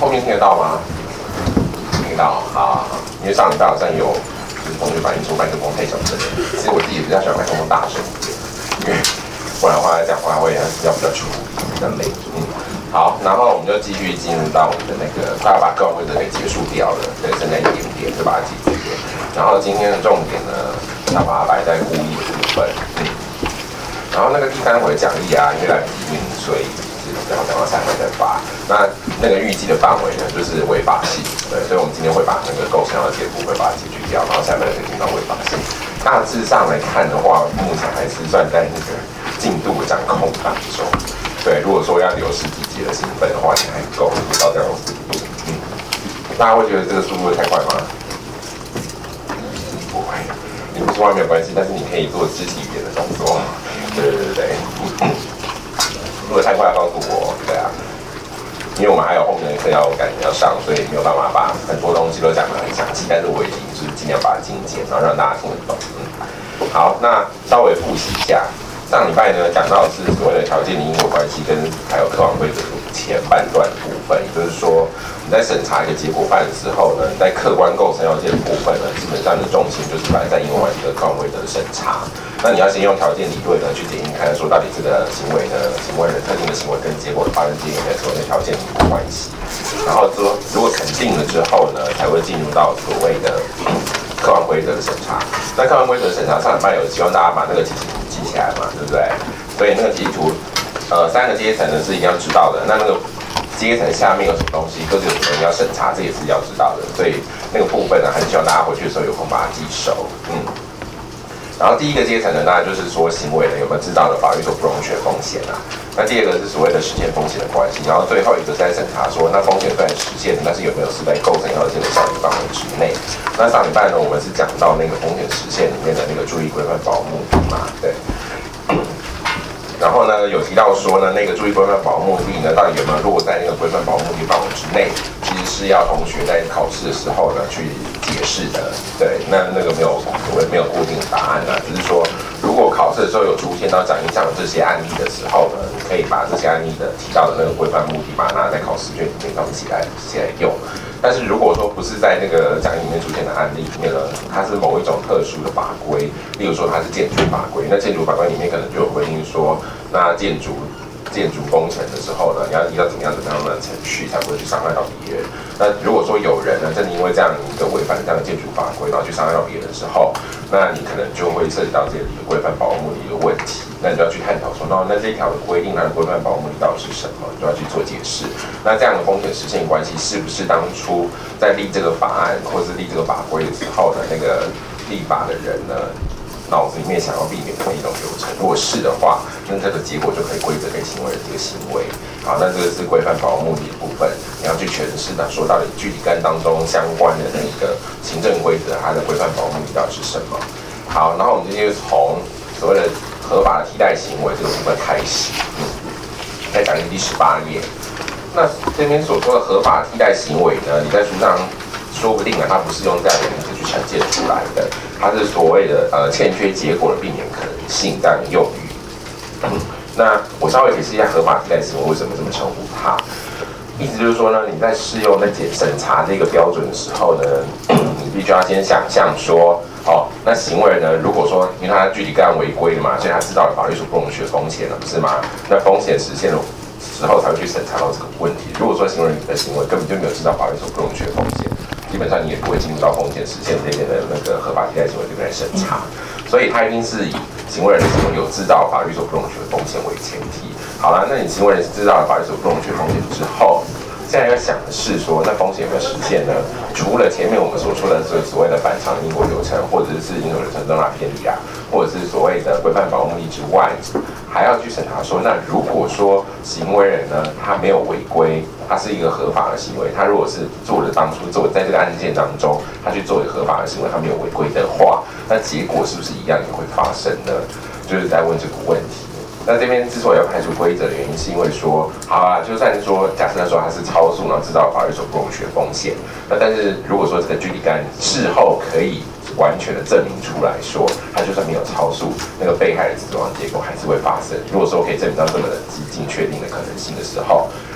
后面听得到吗？听到，好，因为上礼拜好像有就是同学反映说麦克风太小声了，其实我自己比较喜欢麦克风大声一点，因为不然的话讲话会比较出比较累。好，然后我们就继续进入到我们的那个快要把个人规则给结束掉了，对，剩下一点点就把它解决。然后今天的重点呢，要把它摆在故意的部分，然后那个第3回奖励啊，因为来不及运，所以然后等到3回再发。那个预计的范围呢，就是违法性，对，所以我们今天会把那个构成要解部分把它解决掉，然后下面可以听到违法性。大致上来看的话，目前还是算在那个进度掌控当中。对，如果说要留10几节的兴奋的话，也还够到这样子。大家会觉得这个速度会太快吗？不会，你不说话没有关系，但是你可以做肢体语言的动作。对。如果太快要告诉我，对啊，因为我们还有后面的课赶要上，所以没有办法把很多东西都讲得很详细，但是我已经就是尽量把它精简，然后让大家听得懂。好，那稍微复习一下。上礼拜呢讲到的是所谓的条件的因果关系跟还有客观规则的前半段的部分，也就是说你在审查一个结果犯的时候呢，在客观构成要件的部分呢，基本上的重心就是摆在因果关系的客观规则的审查。那你要先用条件理论呢去检验看说到底这个行为的特定的行为跟结果的发生间有没有所谓的条件因果关系。然后说如果肯定了之后呢，才会进入到所谓的客观规则的审查。那客观规则审查上礼拜有希望大家把那个记起来嘛，对不对？所以那个集图，3个阶层呢是一定要知道的。那个阶层下面有什么东西，各自有什么东西要审查，这也是要知道的。所以那个部分呢，还是希望大家回去的时候有空把它记熟。然后第一个阶层呢，当然就是说行为呢有没有知道的法律所不容许的风险啊。那第二个是所谓的实现风险的关系。然后最后一个是在审查说，那风险虽然实现，但是有没有是在构成要件的效力范围之内。那上礼拜呢，我们是讲到那个风险实现里面的那个注意规范保护目的嘛，对。然后呢，有提到说呢，那个注意规范保护目的呢，到底有没有落在那个规范保护目的范围之内？其实是要同学在考试的时候呢去解释的。对，那个没有固定的答案啊，只是说如果考试的时候有出现到讲义上的这些案例的时候呢，你可以把这些案例的提到的那个规范目的，把它拿在考试卷里面当起来用。但是如果说不是在那个讲义里面出现的案例里面呢，它是某一种特殊的法规，例如说它是建筑法规，那建筑法规里面可能就有规定说，那建筑工程的时候呢，你要依照怎么样的程序才不会去伤害到别人。那如果说有人呢，真的因为这样一个违反这样的建筑法规，然后去伤害到别人的时候，那你可能就会涉及到这里的规范保护目的的一个问题。那你就要去探讨说，那这一条的规定它的规范保护目的到底是什么，你就要去做解释。那这样的风险实现关系是不是当初在立这个法案或是立这个法规的时候呢，那个立法的人呢脑子里面想要避免的一种流程？如果是的话，那这个结果就可以归责给行为人这个行为。好，那这个是规范保护目的的部分，你要去诠释的，说到底具体跟当中相关的那个行政规则，它的规范保护目的到底是什么？好，然后我们今天就从所谓的合法的替代行为这个部分开始。在讲义第18页，那这边所说的合法替代行为呢，你在书上说不定它不是用这样的名字去呈现出来的，它是所谓的欠缺结果的避免可能性这样的用语。那我稍微解释一下合法替代行为为什么这么称呼它。意思就是说呢，你在适用审查这个标准的时候呢，你必须要先想象说，那行为呢，如果说因为他具体个案违规了嘛，所以他知道了法律所不容许的风险了，不是吗？那风险实现的时候才会去审查到这个问题。如果说行为人的行为根本就没有知道法律所不容许的风险，基本上你也不会进入到风险实现这边的那个合法替代行为这边来审查。所以它一定是以行为人的行为有知道法律所不容许的风险为前提。好了，那你行为人知道了法律所不容许的风险之后，现在要想的是说，那风险有没有实现呢？除了前面我们所说的所谓的反常因果流程，或者是因果流程重大偏离啊，或者是所谓的规范保护目的之外，还要去审查说，那如果说行为人呢，他没有违规，他是一个合法的行为，他如果是当初在这个案件当中，他去做一个合法的行为，他没有违规的话，那结果是不是一样也会发生呢？就是在问这个问题。那这边之所以要排除规则的原因，是因为说，好啊，就算说假设说他是超速，然后知道法律所不容许的风险，那但是如果说这个具体个案事后可以完全的证明出来说，他就算没有超速，那个被害人死亡结果还是会发生。如果说可以证明到这么的激进确定的可能性的时候，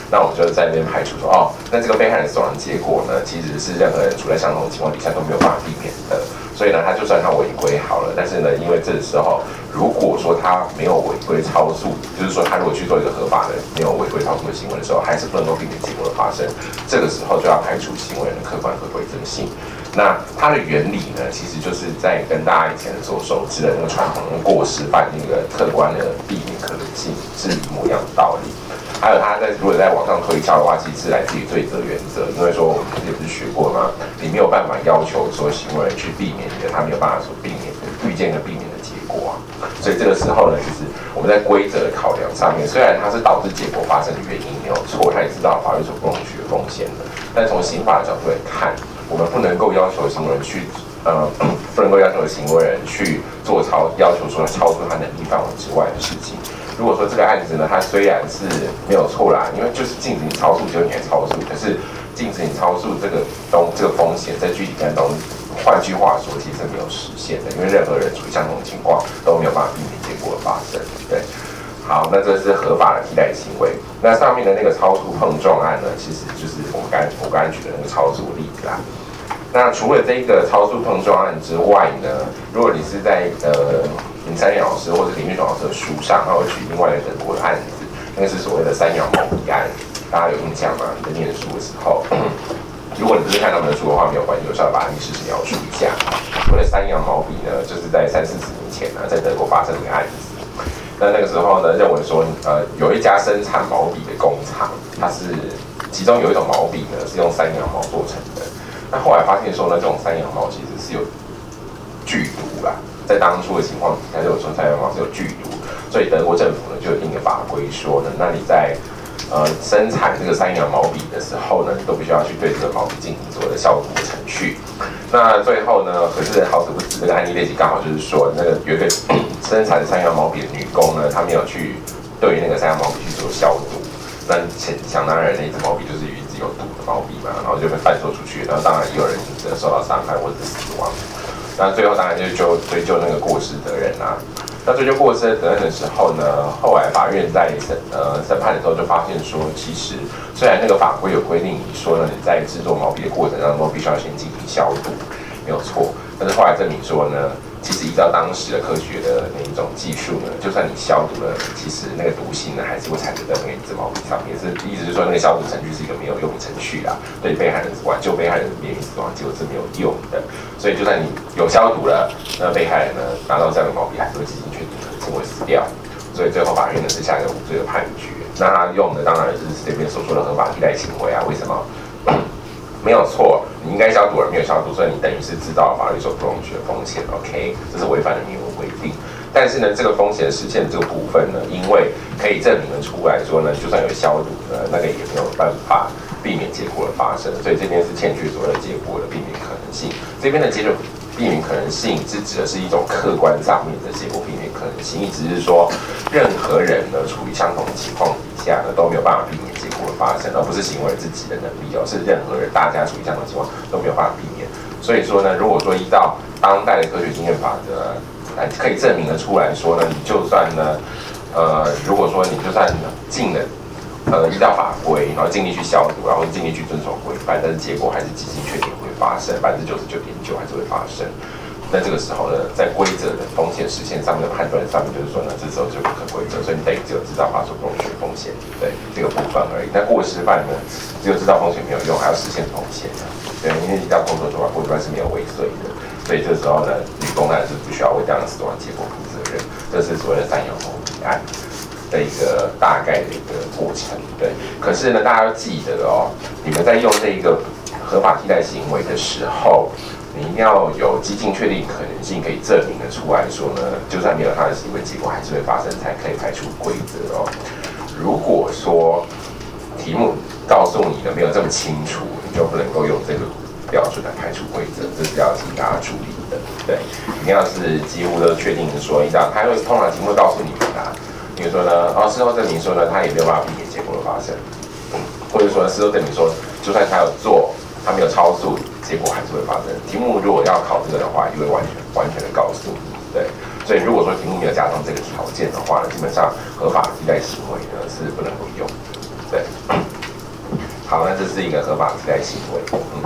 那我们就在那边排除说，哦，那这个被害人死亡结果呢，其实是任何人处在相同的情况底下都没有办法避免的。所以呢，他就算他违规好了，但是呢，因为这时候如果说他没有违规超速，就是说他如果去做一个合法的没有违规超速的行为的时候，还是不能够避免结果的发生。这个时候就要排除行为人的客观和规则性。那它的原理呢，其实就是在跟大家以前所熟知的那个传统的过失犯那个客观的避免可能性是一模一样的道理。还有他如果在往上推敲的话，其实是来自于罪责原则，因为说我们之前不是学过吗？你没有办法要求说行为人去避免的，他没有办法所避免的预见跟避免的结果啊。所以这个时候呢，其实我们在规则的考量上面，虽然它是导致结果发生的原因没有错，他也知道法律所不容许的风险的，但从刑法的角度来看，我们不能够要求行为人去不能够要求行为人去做要求说超出他能力范围之外的事情。如果说这个案子呢，它虽然是没有错啦，因为就是禁止你超速，结果你还超速，可是禁止你超速这个风险在具体当中，换句话说，其实是没有实现的，因为任何人处于相同的情况都没有办法避免结果的发生。对，好，那这是合法的替代行为。那上面的那个超速碰撞案呢，其实就是我刚才举的那个超速例子啦。那除了这个超速碰撞案之外呢，如果你是在林三阳老师或者林玉爽老师的书上，他会举另外一个德国的案子，那个是所谓的三羊毛笔案，大家有印象吗？你在念书的时候，如果你不是看他们的书的话，没有关系，我是要把历史描述一下。所谓的三羊毛笔呢，就是在30-40年前呢，在德国发生的一个案子。那个时候呢，认为说，有一家生产毛笔的工厂，它是其中有一种毛笔呢是用山羊毛做成的。那后来发现说呢，这种山羊毛其实是有剧毒啦，在当初的情况底下，就有说山羊毛是有剧毒，所以德国政府呢就有定个法规说呢，那你在生产这个山羊毛笔的时候呢，你都必须要去对这个毛笔进行所谓的消毒的程序。那最后呢，可是好死不死，这个案例类型刚好就是说，那个有一个生产山羊毛笔的女工呢，她没有去对那个山羊毛笔去做消毒。那想当然，那支毛笔就是一支有毒的毛笔嘛，然后就被贩售出去，然后当然也有人受到伤害或者是死亡。那最后当然就追究那个过失责任啊。那追究过失的责任的时候呢，后来法院在审判的时候就发现说，其实虽然那个法规有规定你说呢，你在制作毛笔的过程当中必须要先进行消毒，没有错，但是后来证明说呢，其实依照当时的科学的那一种技术呢，就算你消毒了，其实那个毒性呢还是会残留在那一支毛笔上面。是意思是说，那个消毒程序是一个没有用的程序啦，对被害人挽救被害人免于死亡结果是没有用的。所以就算你有消毒了，那被害人呢拿到这样的毛笔还是会基因确定可能性会死掉。所以最后法院呢是下一个无罪的判决。那他用的当然是这边所说的合法替代行为啊，为什么？没有错，你应该消毒而没有消毒，所以你等于是制造法律所不容许的风险 ，OK， 这是违反了明文规定。但是呢，这个风险实现这个部分呢，因为可以证明的出来说呢，就算有消毒呢，那个也没有办法避免结果的发生，所以这边是欠缺所谓的结果的避免可能性。这边的结果避免可能性是指的是一种客观上面的结果避免可能性，意思是说，任何人呢处于相同的情况底下呢都没有办法避免结果的发生，而不是行为自己的能力哦，是任何人大家处于相同的情况都没有办法避免。所以说呢，如果说依照当代的科学经验法则来可以证明的出来说呢，你就算呢，如果说你就算尽了。依照法规，然后尽力去消毒，然后尽力去遵守规范，但是结果还是几经确定会发生，99.9%还是会发生。那这个时候呢，在规则的风险实现上面的判断上面，就是说呢，这时候就不可规则，所以你等于只有制造法所不容许的风险，对这个部分而已。那过失犯呢，只有制造风险没有用，还要实现风险的，对，因为依照工作说法，过失犯是没有未遂的，所以这时候呢，女工当然是不需要为这样的死亡结果负责任，这是所谓的三羊毛笔案的一个大概的一个过程，对。可是呢，大家要记得哦，你们在用这一个合法替代行为的时候，你一定要有几经确定可能性可以证明的出来说呢，就算没有他的行为结果还是会发生，才可以排除规则哦。如果说题目告诉你的没有这么清楚，你就不能够用这个标准来排除规则，这是要请大家注意的，对。一定要是几乎都确定说，他会通常题目告诉你们啊。比如说呢，事后证明说呢，他也没有办法避免结果的发生，或者说事后证明说，就算他有做，他没有超速，结果还是会发生。题目如果要考这个的话，就会完全的告诉你，对。所以如果说题目没有加上这个条件的话呢，基本上合法替代行为呢是不能够用的，对。 好，那这是一个合法替代行为。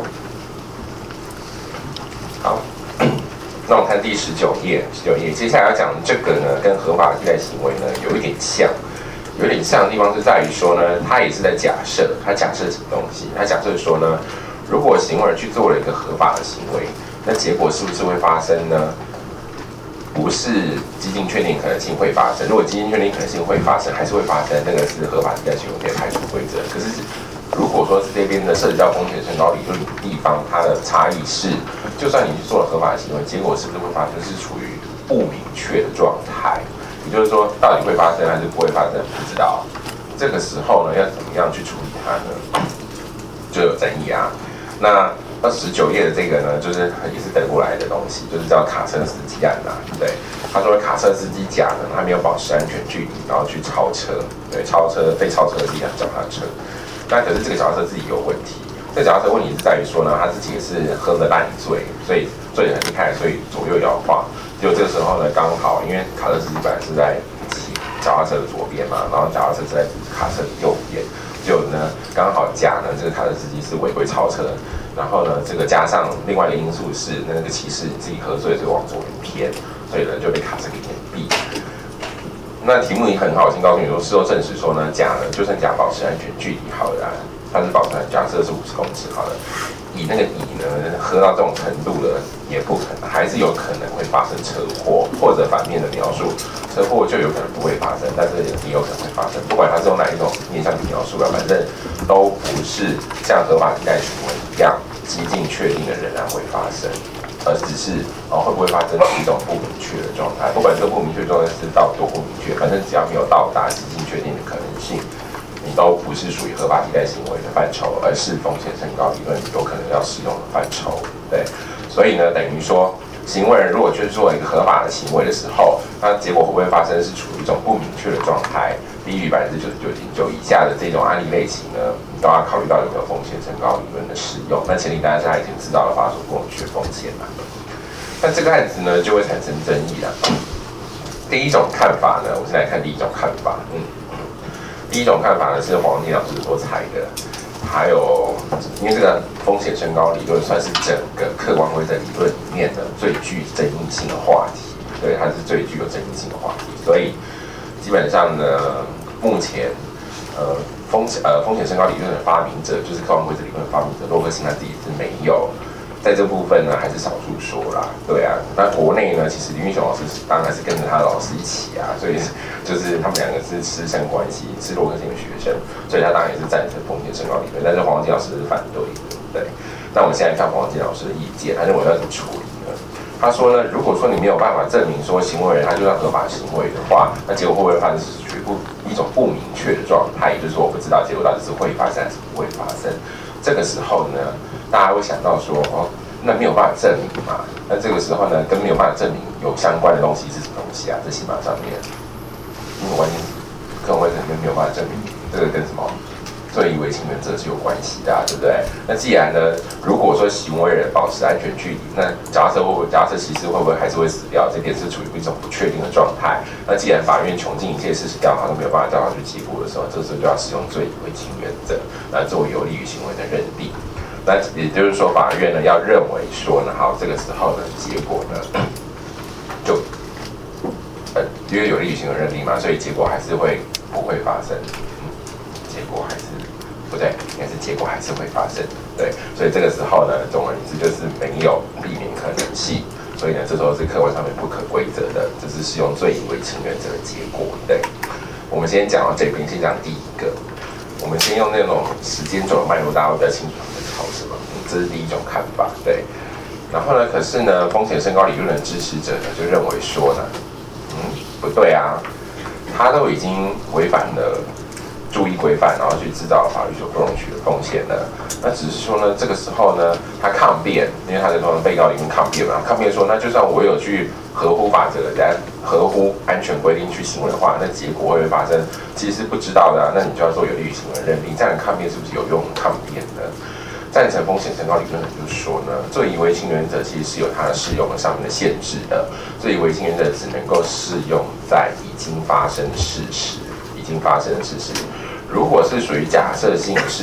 好，那我们看第19页，接下来要讲这个呢，跟合法替代行为呢有一点像。有点像的地方是在于说呢，他也是在假设，他假设什么东西？他假设说呢，如果行为人去做了一个合法的行为，那结果是不是会发生呢？不是基金确定可能性会发生。如果基金确定可能性会发生，还是会发生，那个是合法替代行为可以排除规则。可是如果说是这边的涉及到风险升高理论的地方，它的差异是，就算你去做了合法的行为，结果是不是会发生，是处于不明确的状态。也就是说，到底会发生还是不会发生，不知道。这个时候呢，要怎么样去处理它呢？就有争议啊。那19页的这个呢，就是也是德国来的东西，就是叫卡车司机案呐。对，他说卡车司机甲呢，他没有保持安全距离，然后去超车，对，被超车的是一辆脚踏车。那可是这个脚踏车自己有问题。这个脚踏车问题是在于说呢，他自己也是喝了烂醉，所以醉得很厉害，所以左右摇晃。就这个时候呢，刚好因为卡车司机本来是在骑脚踏车的左边嘛，然后脚踏车是在卡车的右边，就呢刚好甲呢这个卡车司机是违规超车，然后呢这个加上另外一个因素是那个骑士自己喝醉就往左边偏，所以呢就被卡车给碾毙。那题目也很好心告诉你说，事后证实说呢，甲呢就算甲保持安全距离好了，他是保持假设是50公尺好了。以那个乙呢，喝到这种程度了，也不可能，还是有可能会发生车祸，或者反面的描述，车祸就有可能不会发生，但是也有可能会发生。不管它是用哪一种面向去描述了，反正都不是像合法替代行为一样，几近确定的仍然会发生，而只是会不会发生是一种不明确的状态。不管这个不明确状态是到多不明确，反正只要没有到达几近确定的可能性。你都不是属于合法替代行为的范畴，而是风险升高理论有可能要使用的范畴。对，所以呢，等于说，行为人如果去做一个合法的行为的时候，那结果会不会发生是处于一种不明确的状态，低于99.9%以下的这种案例类型呢，你都要考虑到有没有风险升高理论的适用。那前提大家已经知道了法所不容许风险嘛。那这个案子呢，就会产生争议了。第一种看法呢，我先来看第一种看法。第一种看法呢是黄金老师所采的，还有因为这个风险升高理论算是整个客观规则理论里面的最具争议性的话题，对，它是最具有争议性的话题，所以基本上呢，目前风险升高理论的发明者，就是客观规则理论的发明者洛克希他自己是没有。在这部分呢，还是少数说啦，对啊。那国内呢，其实林玉雄老师当然是跟着他的老师一起啊，所以就是他们两个是师生关系，是洛克希的学生，所以他当然也是赞成风险升高理论，但是黄金老师是反对的，对。那我们现在看黄金老师的意见，他认为要怎么处理呢？他说呢，如果说你没有办法证明说行为人他就算合法行为的话，那结果会不会发生是属于一种不明确的状态，也就是说我不知道结果到底是会发生还是不会发生。这个时候呢，大家会想到说，那没有办法证明嘛？那这个时候呢，跟没有办法证明有相关的东西是什么东西啊？在刑法上面，因为完全客观规则里面没有办法证明这个跟什么罪以为轻原则是有关系的，对不对？那既然呢，如果说行为人保持安全距离，那假设骑士会不会还是会死掉？这点是处于一种不确定的状态。那既然法院穷尽一切事实调查都没有办法调查去结果的时候，这时候就要使用罪以为轻原则，来作为有利于行为的认定。那也就是说，法院呢要认为说呢，好，这个时候呢，结果呢就因为有利于行为认定嘛，所以结果还是不会发生。结果还是不对，应该是结果还是会发生。对，所以这个时候呢，总而言之就是没有避免可能性。所以呢，这时候是客观上面不可规则的，这是适用罪以为轻原则的结果。对，我们先讲到这边，先讲第一个。我们先用那种时间轴的脉络，大家会比较清楚在吵什么。这是第一种看法，对。然后呢，可是呢，风险升高理论的支持者呢，就认为说呢，不对啊，他都已经违反了注意规范，然后去制造法律所不容许的风险了。那只是说呢，这个时候呢，他抗辩，因为他在被告里面抗辩嘛，抗辩说，那就算我有去合乎法则、合乎安全规定去行为的话，那结果会不会发生？其实是不知道的啊。那你就要做有利于行为认定，这样的抗辩是不是有用？抗辩呢？赞成风险升高理论的就是说呢，罪以为轻原则其实是有它的适用的上面的限制的。罪以为轻原则只能够适用在已经发生的事实。如果是属于假设性的事实呢，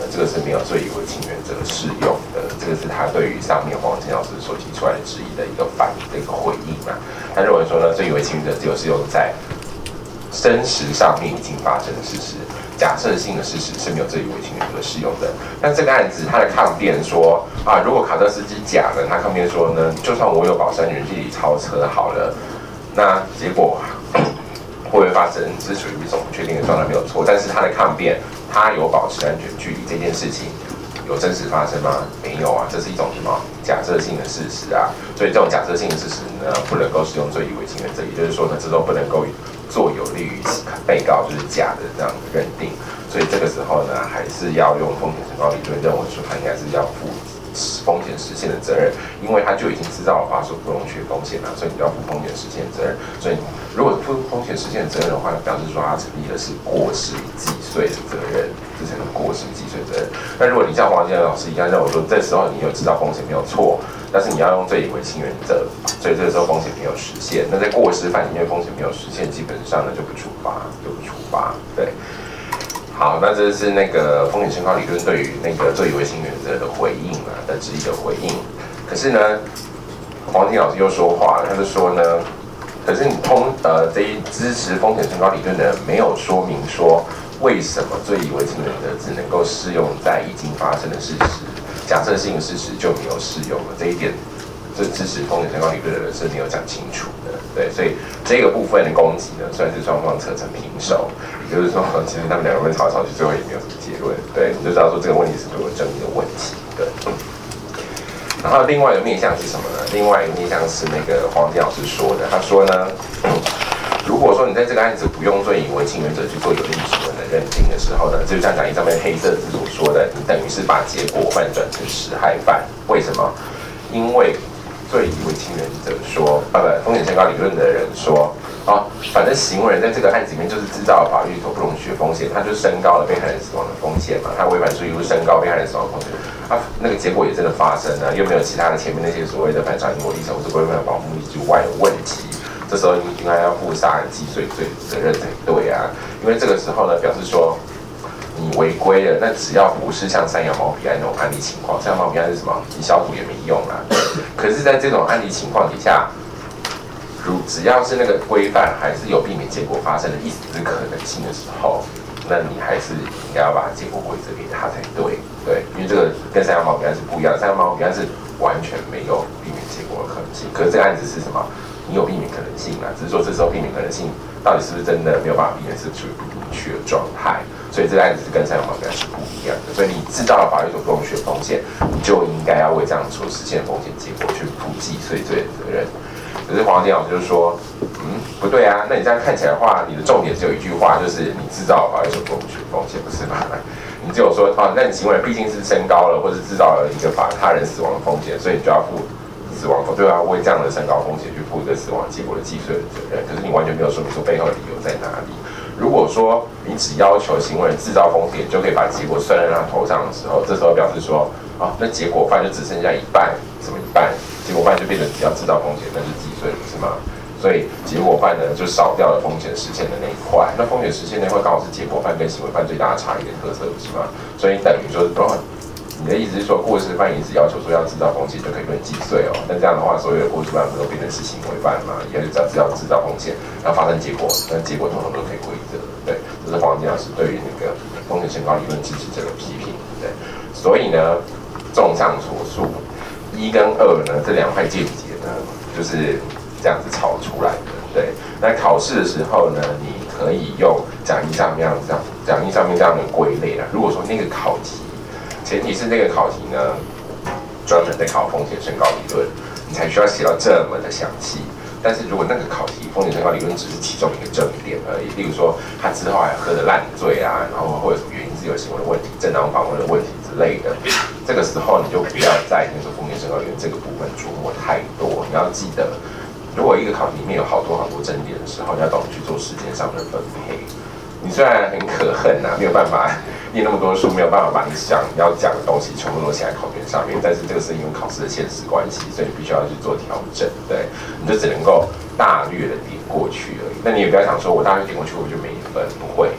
这个是没有最以为亲原则适用的。这个是他对于上面黄建老师所提出来的质疑的一个回应啊。他认为说呢，最以为亲原则只有适用在真实上面已经发生的事实，假设性的事实是没有最以为亲原则适用的。但这个案子他的抗辩说啊，如果卡车司机假的，他抗辩说呢，就算我有保山人距离超车好了，那结果会不会发生是属于一种不确定的状态没有错，但是他的抗辩，他有保持安全距离这件事情有真实发生吗？没有啊，这是一种什么假设性的事实啊，所以这种假设性的事实呢，不能够适用最以为亲原则，也就是说呢，这都不能够做有利于被告就是假的这样的认定，所以这个时候呢，还是要用风险承高理论认为说他应该是要负风险实现的责任，因为他就已经知道了法所不容许的风险了，所以你就要负风险实现责任。所以如果负风险实现责任的话，表示说他成立的是过失既遂的责任，这成了过失既遂责任。那如果你像黄建老师一样认为说，这时候你有知道风险没有错，但是你要用最以为亲原则，所以这个时候风险没有实现。那在过失犯里面风险没有实现，基本上呢就不处罚，对。好，那这是那个风险承高理论对于那个最以为亲原则的回应啊的质疑的回应。可是呢，黄金老师又说话了，他就说呢，可是你这一支持风险承高理论的人没有说明说为什么最以为亲原则只能够适用在已经发生的事实，假设性的事实就没有适用了。这一点，这支持风险承高理论的人是没有讲清楚的。对，所以这个部分的攻击呢，算是双方扯成平手，也就是说，其实他们两个人吵来吵去，最后也没有什么结论。对，你就知道说这个问题是不是有争议的问题。对。然后另外一个面向是什么呢？另外一个面向是那个黄金老师说的，他说呢，如果说你在这个案子不用最以为亲原则去做有利主人的认定的时候呢，就像讲义上面黑色字所说的，你等于是把结果换转成实害犯。为什么？因为最以为亲原则说，风险承高理论的人说，反正行为人在这个案子里面就是制造了法律所不容许的风险，他就升高了被害人死亡的风险嘛，他违反诉义务升高被害人死亡的风险，那个结果也真的发生了，又没有其他的前面那些所谓的反常因果历程或者规范保护目的之外的问题，这时候应该要负杀人既遂罪的责任才对啊，因为这个时候呢，表示说你违规了，那只要不是像三羊毛笔案那种案例情况，三羊毛笔案是什么？你消毒也没用啦。可是，在这种案例情况底下，只要是那个规范还是有避免结果发生的一丝可能性的时候，那你还是应该要把结果规则给他才对。对，因为这个跟三羊毛笔案是不一样的，三羊毛笔案是完全没有避免结果的可能性，可是这个案子是什么？你有避免可能性啊，只是说这时候避免可能性到底是不是真的没有办法避免，是处于不明确的状态，所以这个案子是跟三羊毛笔案是不一样的。所以你制造了法律所不容许的风险，你就应该要为这样所实现的风险结果去负既遂罪的责任。可是黄金老师就说，不对啊，那你这样看起来的话，你的重点只有一句话，就是你制造了法律所不容许的风险，不是吗？你只有说那你行为毕竟是升高了，或是制造了一个他人死亡的风险，所以你就要负死亡对啊，为这样的升高风险去负一个死亡结果的既遂的责任。可是你完全没有说明说背后的理由在哪里。如果说你只要求行为人制造风险，就可以把结果算在他头上的时候，这时候表示说，那结果犯就只剩下一半，什么一半？结果犯就变成只要制造风险，那就既遂，不是吗？所以结果犯呢，就少掉了风险实现的那一块。那风险实现那一块刚好是结果犯跟行为犯最大的差异的特色，不是吗？所以等于说，你的意思是说，过失犯也只要求说要制造风险就可以论既遂哦？那这样的话，所有的过失犯不都变成是行为犯吗？也就只要制造风险，然后发生结果，那结果通通都可以归责。对，这是黄金老师对于那个风险承高理论支持者的批评。对，所以呢，综上所述，1跟2呢这两派见解呢，就是这样子吵出来的。对，那考试的时候呢，你可以用讲义上面这样的归类啊。如果说那个考题，前提是那个考题呢，专门在考风险承高理论，你才需要写到这么的详细。但是如果那个考题风险承高理论只是其中一个争议点而已，例如说他之后还喝得烂醉啊，然后或者什么原因自由行为的问题、正当防卫的问题之类的，这个时候你就不要在那个风险承高理论这个部分琢磨太多。你要记得，如果一个考题里面有好多争点的时候，你要懂得去做时间上的分配。你虽然很可恨啊，没有办法念那么多书，没有办法把你要讲的东西全部都写在考卷上面，但是这个是因为考试的现实关系，所以你必须要去做调整。对，你就只能够大略的点过去而已。那你也不要想说我大略点过去我就没分，不会，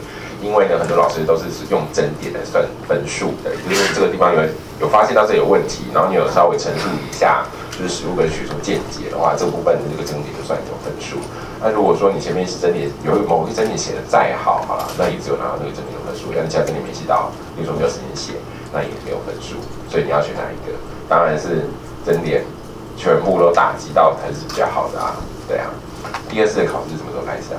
因为呢，很多老师都是用整点来算分数的，也就是这个地方有发现到这有问题，然后你有稍微陈述一下，就是实物跟学术见解的话，这部分的这个整点就算有分数。那如果说你前面是整点有某个整点写的再好，好了，那也只有拿到那个整点的分数，但其他整点没写到，比如说没有时间写，那也没有分数。所以你要选哪一个？当然是整点全部都打击到才是比较好的啊，对啊。第二次的考试什么时候开始啊？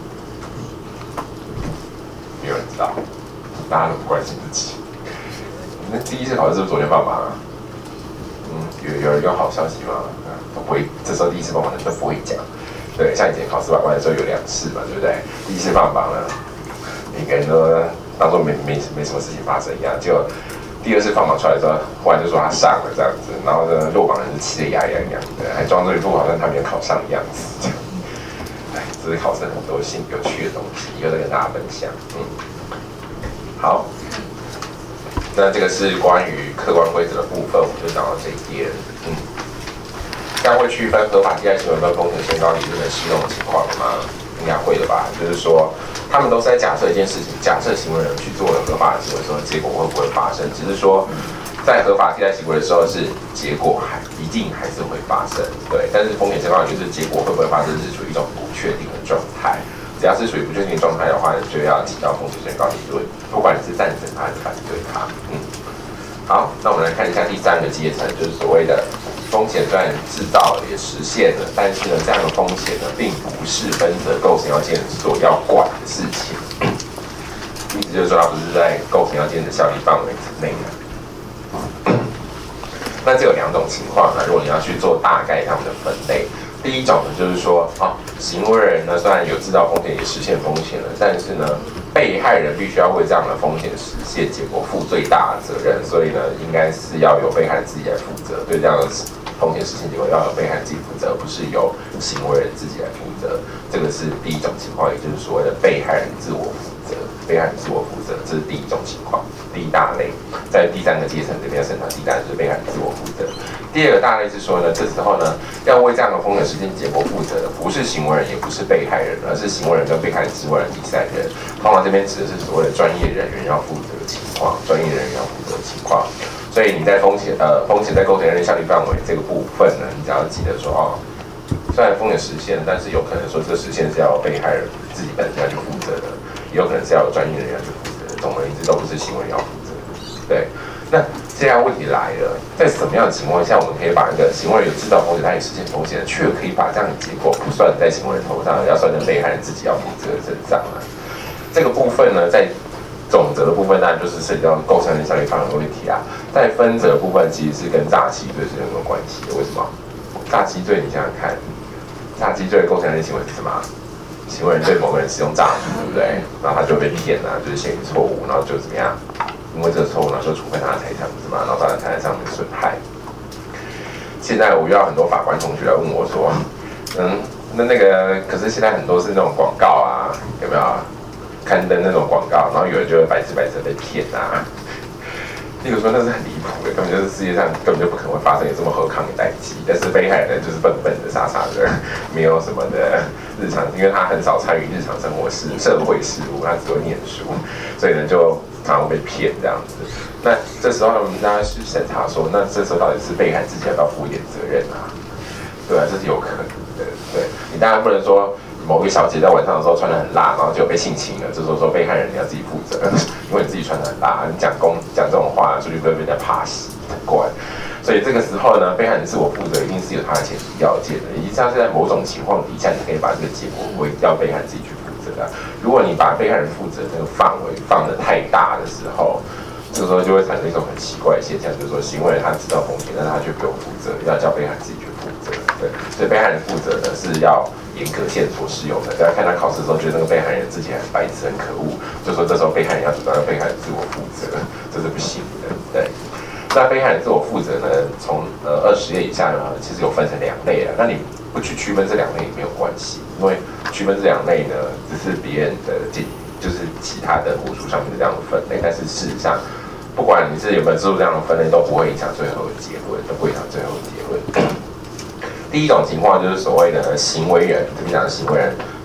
没有人知道，大家都不关心自己。那第一次考试是不是昨天放榜啊？有人有好消息吗？都不会，这时候第一次放榜的人都不会讲。对，像以前考400万的时候有2次嘛，对不对？第一次放榜了，每个人都当做没什么事情发生一样。结果第二次放榜出来之后，忽然就说他上了这样子，然后呢，落榜人是气得牙痒痒的，还装作一副好像他没有考上的样子。这是考生很多有趣的东西，以后再跟大家分享。好，那这个是关于客观规则的部分，我们就讲到这一边。这样会区分合法替代行为跟风险偏高理论的适用情况吗？应该会的吧。就是说，他们都是在假设一件事情，假设行为人去做了合法的行为之后，结果会不会发生？只是说，在合法替代行为的时候，是结果一定还是会发生，对。但是风险偏高就是结果会不会发生是属于一种不确定的状态。只要是属于不确定状态的话，你就要提到风险偏高理论，不管你是赞成它还是反对它。好，那我们来看一下第3个阶层，就是所谓的风险虽然制造了也实现了，但是呢，这样的风险呢，并不是分则构成要件所要管的事情。意思就是说，它不是在构成要件的效力范围之内的。那这有2种情况呢，如果你要去做大概他们的分类。第一种呢，就是说，行为人呢虽然有制造风险也实现风险了，但是呢，被害人必须要为这样的风险实现结果负最大的责任，所以呢，应该是要由被害人自己来负责。对这样的风险实现结果要由被害人自己负责，而不是由行为人自己来负责。这个是第一种情况，也就是所谓的被害人自我负责。被害人自我负责，这是第一种情况，第一大类。在第3个阶层这边，审查第一大类就是被害人自我负责。第2个大类是说呢，这时候呢，要为这样的风险实现结果负责的，不是行为人，也不是被害人，而是行为人跟被害人之外的第3人。通常这边指的是所谓的专业人员要负责的情况，专业人员要负责的情况。所以你在风险在构成人力效力范围这个部分呢，你只要记得说虽然风险实现，但是有可能说这个实现是要被害人自己本身要去负责的，也有可能是要有专业人员去负责的。总而言之，都不是行为人要负责的。对，那现在问题来了，在什么样的情况下，我们可以把那个行为人有制造风险，他也实现风险，却可以把这样的结果不算在行为人头上，要算在被害人自己要负责的身上呢？这个部分呢，在总则的部分当然就是涉及到构成人效力范围的问题啊。在分则的部分其实是跟诈欺罪是很有关系的。为什么？诈欺罪你想想看，诈欺罪的构成人行为是什么？行为人对某个人使用诈术，对不对？然后他就被骗了，就是嫌疑错误，然后就怎么样？因为这个错误，然后就处分他的财产，不是吗？然后造成财产上面的损害。现在我遇到很多法官同学来问我说，那个，可是现在很多是那种广告啊，有没有？刊登那种广告，然后有人就会百折被骗啊。例如说，那是很离谱的，根本就是世界上根本就不可能会发生有这么何康的代际。但是被害人就是笨笨的、傻傻的，没有什么的日常，因为他很少参与日常生活社会事务，他只会念书，所以呢就常常被骗这样子。那这时候我们大家去审查说，那这时候到底是被害人自己要不要负一点责任啊？对啊，这是有可能的。对，你当然不能说某个小姐在晚上的时候穿得很辣，然后就被性侵了，这时候说被害人你要自己负责，因为你自己穿得很辣，你讲这种话，出去会被人家怕死，很怪。所以这个时候呢，被害人自我负责一定是有他的前提要件的，以及像是在某种情况底下，你可以把这个结果要被害人自己去负责啊。如果你把被害人负责那个范围放得太大的时候，这个时候就会产生一种很奇怪的现象，就是说行为人他知道风险，但是他却不用负责，要叫被害人自己去负责。对，所以被害人负责呢是要严格线索适用的。大家看他考试的时候，觉得那个被害人自己很白痴、很可恶，就说这时候被害人要主张要被害人自我负责，这是不行的。对，那被害人自我负责呢，从20页以下呢，其实有分成2类了。那你不去区分这2类也没有关系，因为区分这2类呢，只是别人的就是其他的古书上面的这样的分类，但是事实上，不管你是有没有制度这样的分类，都不会影响最后的结论，都不会影响最后的结论。第一种情况就是所谓的行为人，这边讲的行为人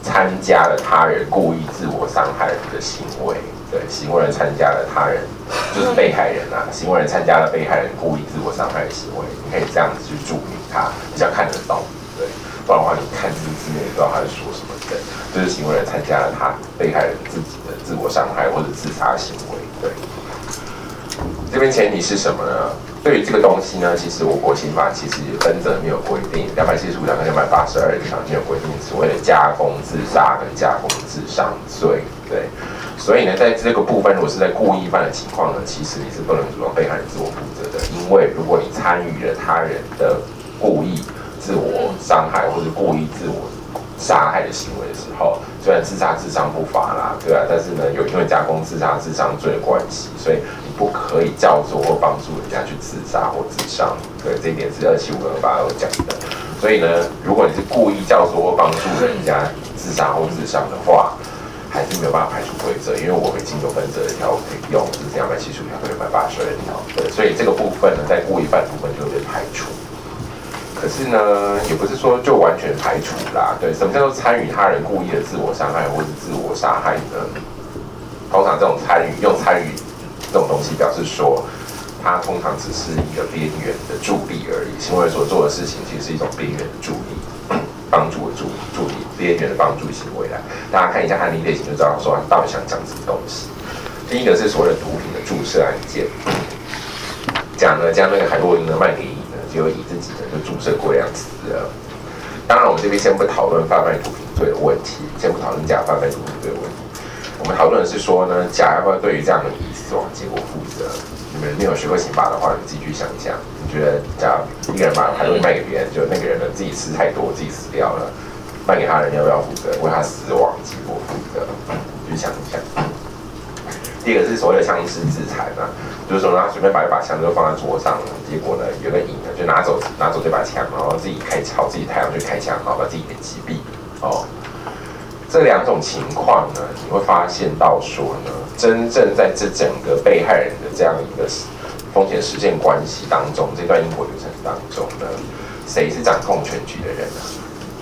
参加了他人故意自我伤害人的行为。对，行为人参加了他人，就是被害人啊，行为人参加了被害人故意自我伤害的行为，你可以这样子去注明它，比较看得懂。对，不然的话你看这个字面也不知道他在说什么。对，就是行为人参加了他被害人自己的自我伤害或者自杀行为。对，这边前提是什么呢？对于这个东西呢，其实我国刑法其实分则没有规定，275条跟282条没有规定所谓的加工自杀跟加工自伤罪。对，所以呢，在这个部分，如果是在故意犯的情况呢，其实你是不能主张被害人自我负责的，因为如果你参与了他人的故意自我伤害或者故意自我杀害的行为的时候，虽然自杀自伤不罚啦，对啊，但是呢，因为加工自杀自伤罪的关系，所以你不可以教唆或帮助人家去自杀或自伤。对，这一点是275跟282讲的。所以呢，如果你是故意教唆或帮助人家自杀或自伤的话，还是没有办法排除规则，因为我们已经有分则的条可以用，就是275条跟282条。对，所以这个部分呢，在故意犯部分就会被排除。可是呢，也不是说就完全排除啦。对，什么叫做参与他人故意的自我伤害或是自我杀害呢？通常这种参与这种东西，表示说，它通常只是一个边缘的助力而已。行为所做的事情其实是一种边缘的助力。帮助的助力，边缘的帮助行为来，大家看一下案例类型就知道说他到底想讲什么东西。第一个是所谓的毒品的注射案件，讲呢将那个海洛因呢卖给乙呢，结果乙自己呢就注射过量死了。当然我们这边先不讨论贩卖毒品罪的问题，先不讨论甲贩卖毒品罪的问题，我们讨论的是说呢，甲要不要对于这样的乙死亡结果负责？你们没有学过刑法的话，你自己去想一想。你觉得，假如一个人把海洛因卖给别人，就那个人呢自己吃太多，自己死掉了，卖给他人要不要负责？为他死亡结果负责？去想一想。第一个是所谓的枪支制裁嘛，就是说他随便把一把枪就放在桌上，结果呢有个乙呢就拿走这把枪，然后自己朝自己太阳去开枪，然后把自己给击毙。哦，这两种情况呢，你会发现到说呢，真正在这整个被害人的这样一个风险实践关系当中，这段因果流程当中呢，谁是掌控全局的人呢？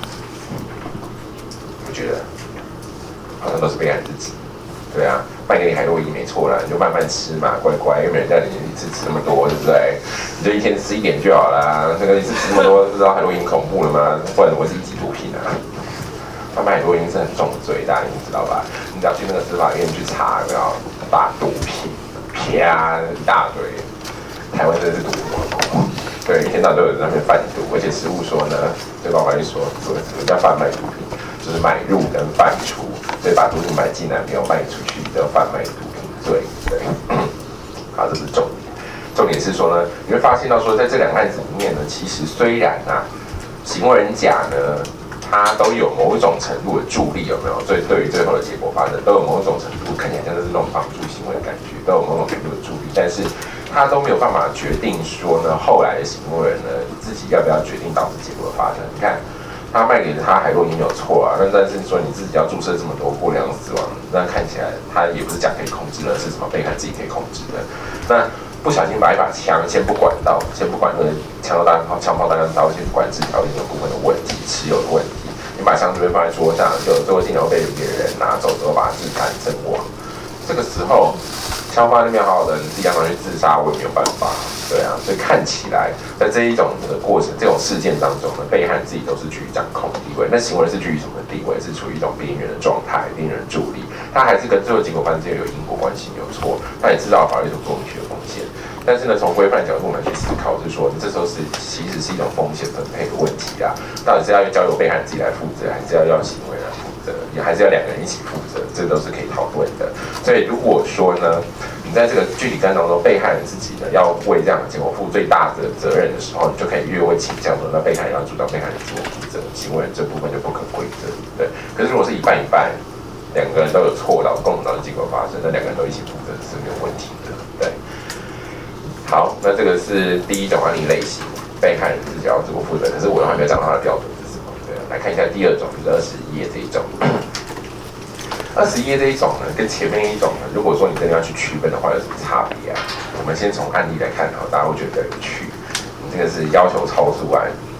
我觉得好像都是被害人自己。对啊，卖给你海洛因没错啦，你就慢慢吃嘛，乖乖，又没人叫你一次吃那么多，对不对？你就一天吃一点就好啦。那个一次吃那么多，不知道海洛因恐怖了吗？不然我是一级毒品啊。贩卖海洛因是很重的罪，大家你知道吧？你只要去那个司法院去查，有没有把毒品啪一大堆。台湾真的是毒魔，对，一天到晚都有人在那边贩毒，而且实务说呢，最高法院说，什么叫贩卖毒品？就是买入跟贩出，所以把毒品买进来没有卖出去，叫贩卖毒品罪。对，好，这是重点。重点是说呢，你会发现到说，在这两个案子里面呢，其实虽然啊，行为人甲呢，他都有某种程度的助力，有没有？所以对于最后的结果发生，都有某种程度，看起来像是那种帮助行为的感觉，都有某种程度的助力，但是他都没有办法决定说呢，后来的行为人呢，自己要不要决定导致结果的发生？你看。他卖给他海洛因没有错啊，但是说你自己要注射这么多过量死亡，那看起来他也不是讲可以控制的，是什么被害人自己可以控制的。那不小心把一把枪，先不管那个枪炮弹跟刀，先不管治条例有部分的问题，持有的问题，你把枪这边放在桌上，就最后镜头被别人拿走之后把它自残身亡，这个时候枪放在那边好好的，你自己要拿去自杀，我也没有办法。对啊，所以看起来在这一种的过程、这种事件当中呢，被害人自己都是居于掌控地位，那行为人是居于什么地位？是处于一种边缘的状态，边缘助力，他还是跟最后结果发生有因果关系，没有错。他也知道法律所做明确的风险，但是呢，从规范角度来去思考，就是说，你这时候其实是一种风险分配的问题啊，到底是要交由被害人自己来负责，还是要行为人负责，也还是要两个人一起负责，这都是可以讨论的。所以如果说呢，你在这个具体案当中，被害人自己呢要为这样的结果负最大的责任的时候，你就可以越位倾向说，那被害人要主张被害人自我负责，行为人这部分就不可归责，对。可是如果是一半一半，两个人都有错，然后共同导致结果发生，那两个人都一起负责是没有问题的，对。好，那这个是第一种案例类型，被害人自己要自我负责，可是我还没有讲到它的标准是什么，对。来看一下第二种，就是21页这一种。21页这一种呢，跟前面一种呢，如果说你真的要去区分的话，有什么差别啊？我们先从案例来看，大家会觉得有趣。你这个是要求超速案，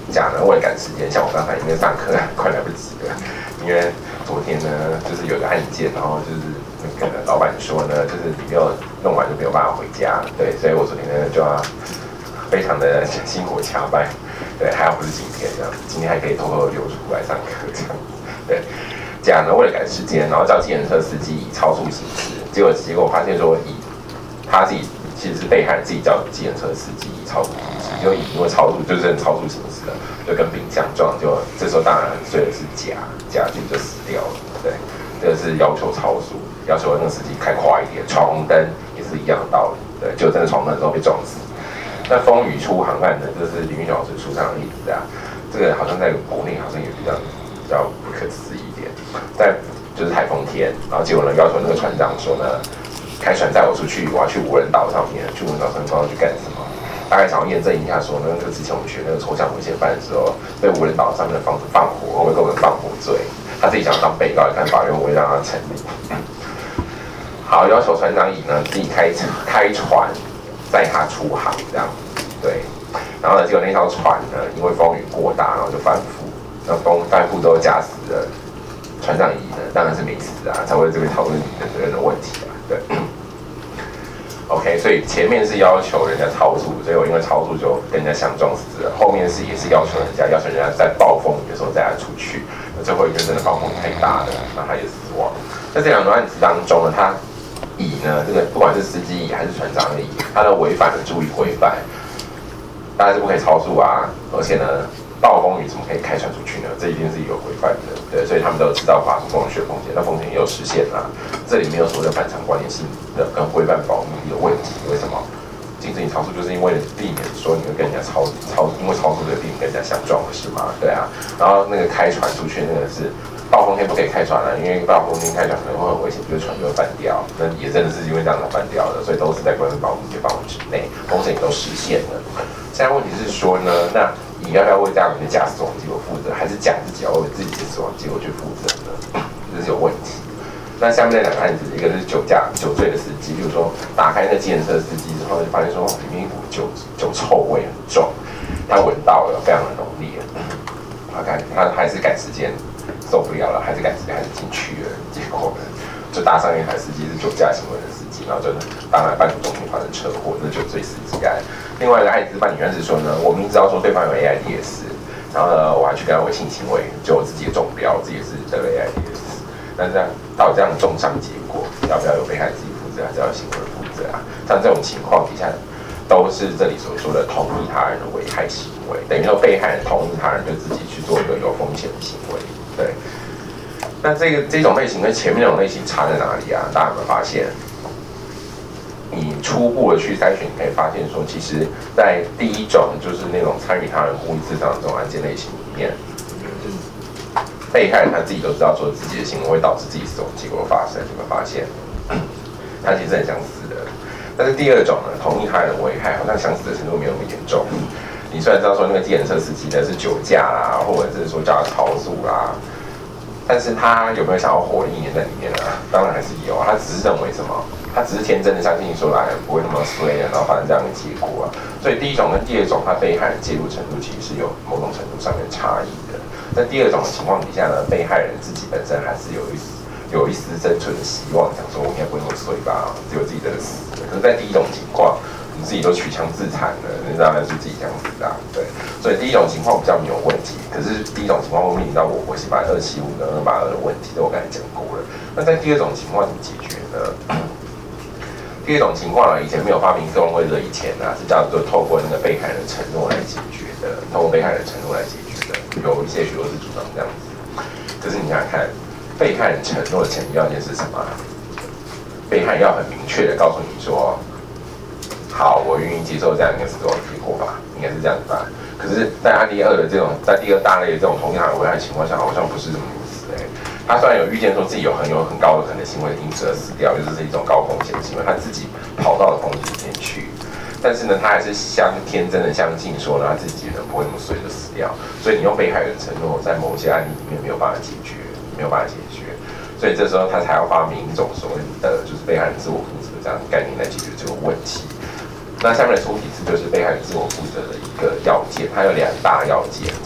甲呢为了赶时间，像我刚才因为上课快来不及了，因为昨天呢就是有个案件，然后就是那个老板说呢，就是你没有弄完就没有办法回家，对，所以我昨天呢就要非常的辛苦加班，对，还好不是今天这样，今天还可以偷偷溜出来上课这样，对。甲呢为了赶时间，然后叫计程车司机以超速行驶，结果发现说他自己其实是被害人自己叫计程车司机以超速行驶，就因为超速就真的超速行驶了，就跟丙相撞，就这时候当然睡的是甲自己就死掉了，对，这个是要求超速，要求那个司机开快一点，闯红灯也是一样的道理，对，就真的闯红灯之后被撞死。那风雨出航案呢，就是林云老师书上的例子啊，这个好像在国内好像也比较不可思议一点，在就是台风天，然后结果呢要求那个船长说呢，开船载我出去，我要去无人岛上面，去无人岛上面不知道去干什么，大概想要验证一下说呢，就之前我们学那个抽象危险犯的时候，在无人岛上面的房子放火，会不会构成放火罪？他自己想要当被告，看法院会不会让他成立。好，要求船长乙呢自己开船载他出航，这样对。然后呢，结果那条船呢，因为风雨过大，然后就翻覆。那翻覆之后，驾驶的船长乙呢，当然是没死啊，才会这边讨论你的责任的问题啊。对。OK， 所以前面是要求人家超速，所以我因为超速就跟人家相撞死了。后面也是要求人家在暴风雨的时候载他出去。那最后一个真的暴风雨太大了，那他也死亡。在这两段案子当中呢，他乙呢，这个不管是司机乙还是船长乙，他都违反了注意规范。当然是不可以超速啊，而且呢，暴风雨怎么可以开船出去呢？这一定是有规范的，对，所以他们都有知道发生风雪风险，那风险也有实现啦。这里没有所谓的反常关联性的跟规范保密的问题，为什么？禁止你超速，就是因为避免说你会跟人家因为超速的避免跟人家相撞，是吗？对啊。然后那个开船出去那个是暴风天不可以开船了，因为暴风天开船可能会很危险，就是船就会翻掉。那也真的是因为这样才翻掉的，所以都是在规范保密的范围之内，风险也都实现了。现在问题是说呢，那你要不要为这样的驾驶死亡结果负责，还是甲自己要为自己的死亡结果去负责呢？这是有问题。那下面那两个案子，一个是酒醉的司机，比如说打开那计程车司机之后，就发现说里面一股酒臭味很重，他闻到了，非常的浓烈。他还是赶时间受不了了，还是赶时间还是进去了，结果呢就搭上一台司机是酒驾行为的司机，然后就当然半途中间发生车祸，这酒醉司机案。另外一个艾滋办女案是说呢，我明知道说对方有 AIDS， 然后呢我还去跟他为性行为，就我自己的中标，自己也是得了 AIDS。那这样到这样的重伤结果，要不要由被害人自己负责，还是要行为人负责啊？像这种情况底下，都是这里所说的同意他人的危害行为，等于说被害人同意他人就自己去做一个有风险的行为。对，那这种类型跟前面那种类型差在哪里啊？大家有没有发现？你初步的去筛选，你可以发现说，其实，在第一种就是那种参与他人故意自伤的这种案件类型里面。被害人他自己都知道说自己的行为会导致自己死亡结果发生，有没有发现？他其实很想死的。但是第二种呢，同意他人危害，好像想死的程度没有那么严重。你虽然知道说那个计程车司机呢是酒驾啦，或者是说叫他超速啦，但是他有没有想要活的意念在里面呢？当然还是有啊。他只是认为什么？他只是天真的相信说来不会那么衰的，然后发生这样的结果啊。所以第一种跟第二种，他被害人介入程度其实是有某种程度上面差异的。在第二种的情况底下呢，被害人自己本身还是有一丝生存的希望，想说我应该不会那么衰吧，只有自己的死。可是，在第一种情况，你自己都取枪自残了，那当然是自己想死啊，对。所以第一种情况比较没有问题，可是第一种情况会面临到我18275跟282的问题，这我刚才讲过了。那在第二种情况怎么解决呢？第二种情况呢，以前没有发明自动位的以前呢，是叫做透过那个被害人承诺来解决的，透过被害人承诺来解决的，有一些许多是主张这样子。可是你想想看，被害人承诺的前提要件是什么？被害人要很明确的告诉你说，好，我愿意接受这样一个死亡结果吧，应该是这样子吧。可是，在案例2的这种，在第二大类的这种同样的危害情况下，好像不是这么如此他虽然有预见说自己有很高的可能性会因此而死掉，就是一种高风险行为，他自己跑到了风险里面去，但是呢，他还是天真的相信说呢，他自己人不会那么衰的死掉。所以你用被害人承诺，在某些案例里面没有办法解决，所以这时候他才要发明一种所谓的就是被害人自我负责这样的概念来解决这个问题。那下面的出题词就是被害人自我负责的一个要件，它有2大要件，这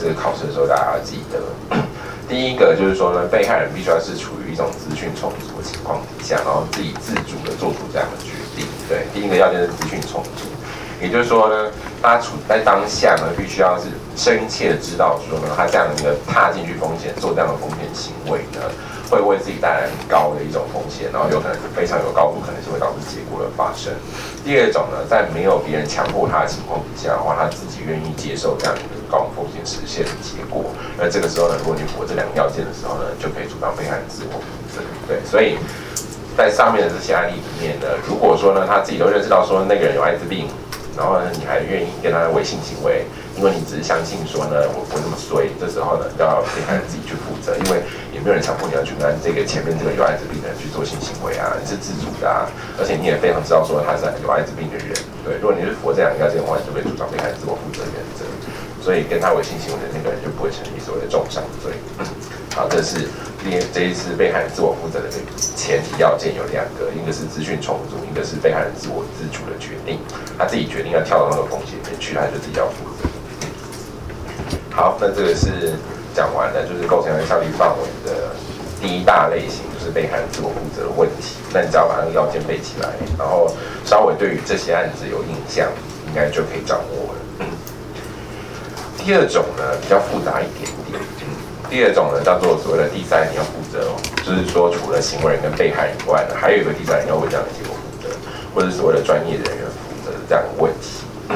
这个考试的时候大家要记得。第一个就是说呢，被害人必须要是处于一种资讯充足的情况底下，然后自己自主的做出这样的决定。对，第一个要件是资讯充足，也就是说呢，他处在当下呢，必须要是深切的知道说呢，他这样的一个踏进去风险，做这样的风险行为呢，会为自己带来很高的一种风险，然后有可能非常有高度可能性会导致结果的发生。第二种呢，在没有别人强迫他的情况底下的话，他自己愿意接受这样一个高风险实现的结果。那这个时候呢，如果你符合这两个要件的时候呢，就可以主张被害人自我负责。对，所以在上面的这些案例里面呢，如果说呢，他自己都认识到说那个人有艾滋病，然后呢，你还愿意跟他违性行为，因为你只是相信说呢，我不会那么衰，这时候呢，要被害人自己去负责，因为也没有人强迫你要去跟这个前面这个有艾滋病的人去做性行为啊，你是自主的啊，而且你也非常知道说他是有艾滋病的人，对，如果你是符合这两个要件的话，你就可以主张被害人自我负责原则，所以跟他违性行为的那个人就不会成立所谓的重伤罪。好，这是这一次被害人自我负责的前提要件有两个，一个是资讯充足，一个是被害人自主的决定，他自己决定要跳到那个风险里面去，他就自己要负责。好，那这个是讲完了，就是构成效力范围的第一大类型，就是被害人自我负责的问题。那你只要把那个要件背起来，然后稍微对于这些案子有印象，应该就可以掌握了。第二种呢，比较复杂一点点。第二种呢，叫做所谓的第三人要负责哦，就是说除了行为人跟被害人以外呢，还有一个第三人要为这样的结果负责，或者是所谓的专业人员负责的这样的问题。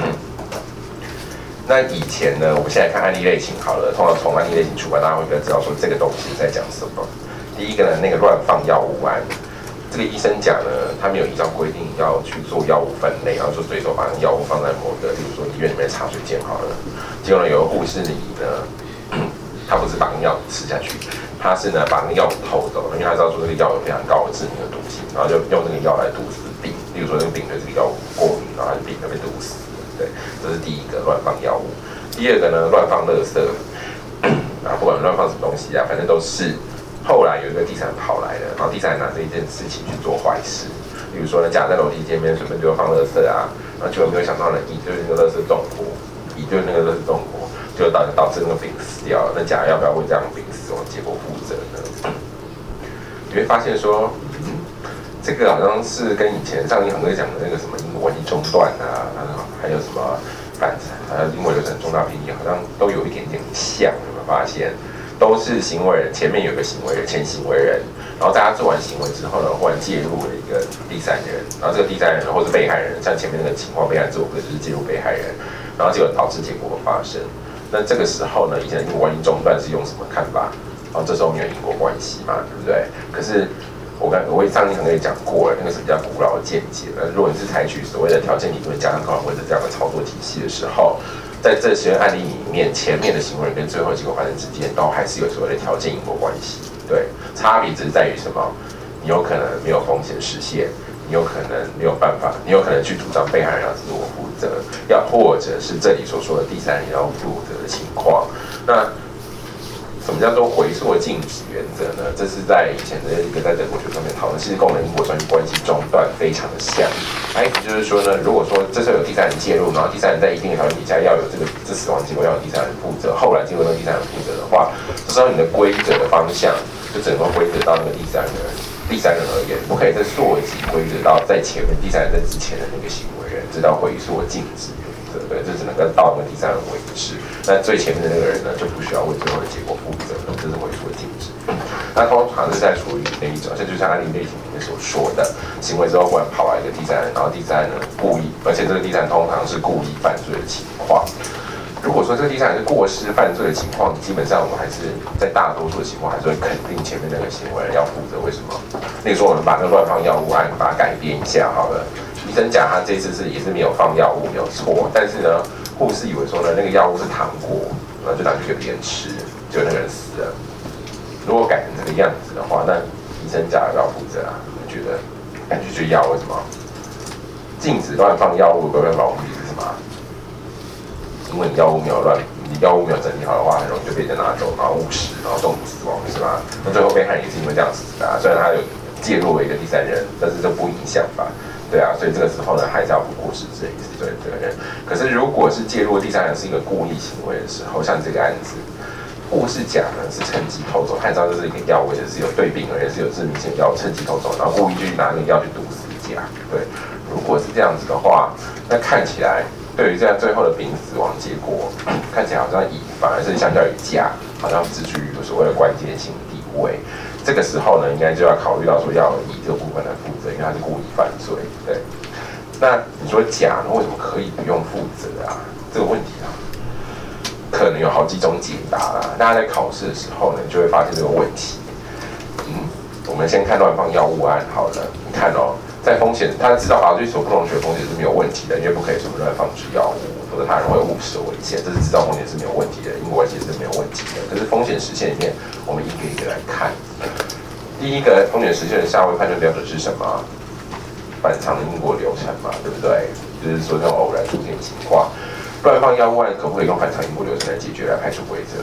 那以前呢，我们现在看案例类型好了，通常从案例类型出发，大家会比较知道说这个东西在讲什么。第一个呢，那个乱放药物案，这个医生讲呢，他没有依照规定要去做药物分类，然后就随手把那个药物放在某个，比如说医院里面的茶水间好了。结果呢，有个护士呢，他不是把那个药吃下去，他是呢把那个药偷走了，因为他知道说这个药有非常高的致命的毒性，然后就用这个药来毒死病。例如说那个病对这个药物过敏，然后他就病就被毒死了。对，这是第一个乱放药物。第二个呢，乱放垃圾，不管乱放什么东西啊，反正都是后来有一个第三人跑来了，然后第三人拿这一件事情去做坏事。例如说呢，假在楼梯间边随便就放垃圾啊，然后结果没有想到呢，乙就是那个垃圾纵火，乙就是那个垃圾纵火。就导致那个丙死掉了，那甲要不要为这样丙死亡结果负责呢？你会发现说，这个好像是跟以前上一堂课讲的那个什么英文一中断啊，还有什么英文流程重大评议，好像都有一点点像，有没有发现？都是行为人，前面有一个行为人，前行为人，然后在他做完行为之后呢，忽然介入了一个第三人，然后这个第三人或是被害人，像前面那个情况，被害人自我负责就是介入被害人，然后结果导致结果的发生。那这个时候呢，以前的因果关系中断是用什么看法？然后这时候没有因果关系嘛，对不对？可是我上一堂也讲过了，那个是比较古老的见解。那如果你是采取所谓的条件理论加上考量规则这样的操作体系的时候，在这些案例里面，前面的行为人跟最后的结果发生之间，都还是有所谓的条件因果关系。对，差别只是在于什么？你有可能没有风险实现。你有可能没有办法，你有可能去主张被害人要自我负责，或者是这里所说的第三人要负责的情况。那什么叫做回溯禁止原则呢？这是在以前的一个在德国学上面讨论，其实跟我们的因果关系中断非常的像。意思就是说呢，如果说这时候有第三人介入，然后第三人在一定的条件底下要有这死亡结果要有第三人负责，后来结果让第三人负责的话，这时候你的规则的方向就整个规则到那个第三人而言，不可以再溯及规则到在前面第三人在之前的那个行为人，这叫回溯禁止原则。对，这只能够到那个第三人为止。那最前面的那个人呢，就不需要为最后的结果负责了，这是回溯禁止。那通常是在处于那一种，就像案例类型里面所说的，行为之后忽然跑来一个第三人，然后第三人呢故意，而且这个第三人通常是故意犯罪的情况。如果说这个第三人是过失犯罪的情况，基本上我们还是在大多数的情况还是会肯定前面那个行为人要负责。为什么？例如说我们把那个乱放药物案把它改编一下好了，医生讲他这次也是没有放药物，没有错，但是呢，护士以为说呢那个药物是糖果，然后就拿去给别人吃，结果那个人死了。如果改成这个样子的话，那医生假要负责啊？我觉得感觉就要为什么？禁止乱放药物，规范保护理是什么？因为你药物没有整理好的话，很容易就被人拿走，然后误食，然后中毒死亡，是吧？那最后被害人也是因为这样死的、啊。虽然他有介入了一个第三人，但是这不影响吧？ 对啊，所以这个时候呢，还是要不过失罪对这个人。可是如果是介入第三人是一个故意行为的时候，像这个案子，护士甲呢是趁机偷走，他知道这是一个药物，而且是有对病，而且是有致命性药，趁机偷走，然后故意去拿那个药去毒死甲。对，如果是这样子的话，那看起来对于这样最后的病死亡结果，看起来好像乙反而是相较于甲，好像失去所谓的关键性地位。这个时候呢，应该就要考虑到说要以这个部分来负责，因为他是故意犯罪。对，那你说甲呢，为什么可以不用负责啊？这个问题啊，可能有好几种解答啦。大家在考试的时候呢，就会发现这个问题。我们先看乱放药物案好了，你看哦，在风险，他知道法律所不容许的风险是没有问题的，因为不可以随便乱放置药物，否则他人会误食危险，这是制造风险是没有问题的，因果关系是没有问题的。可是风险实现里面，我们一个一个来看。第一个风险实现的下位判断标准是什么？反常的因果流程嘛，对不对？就是说这种偶然出现情况，乱放药物案可不可以用反常因果流程来解决，来排除规则？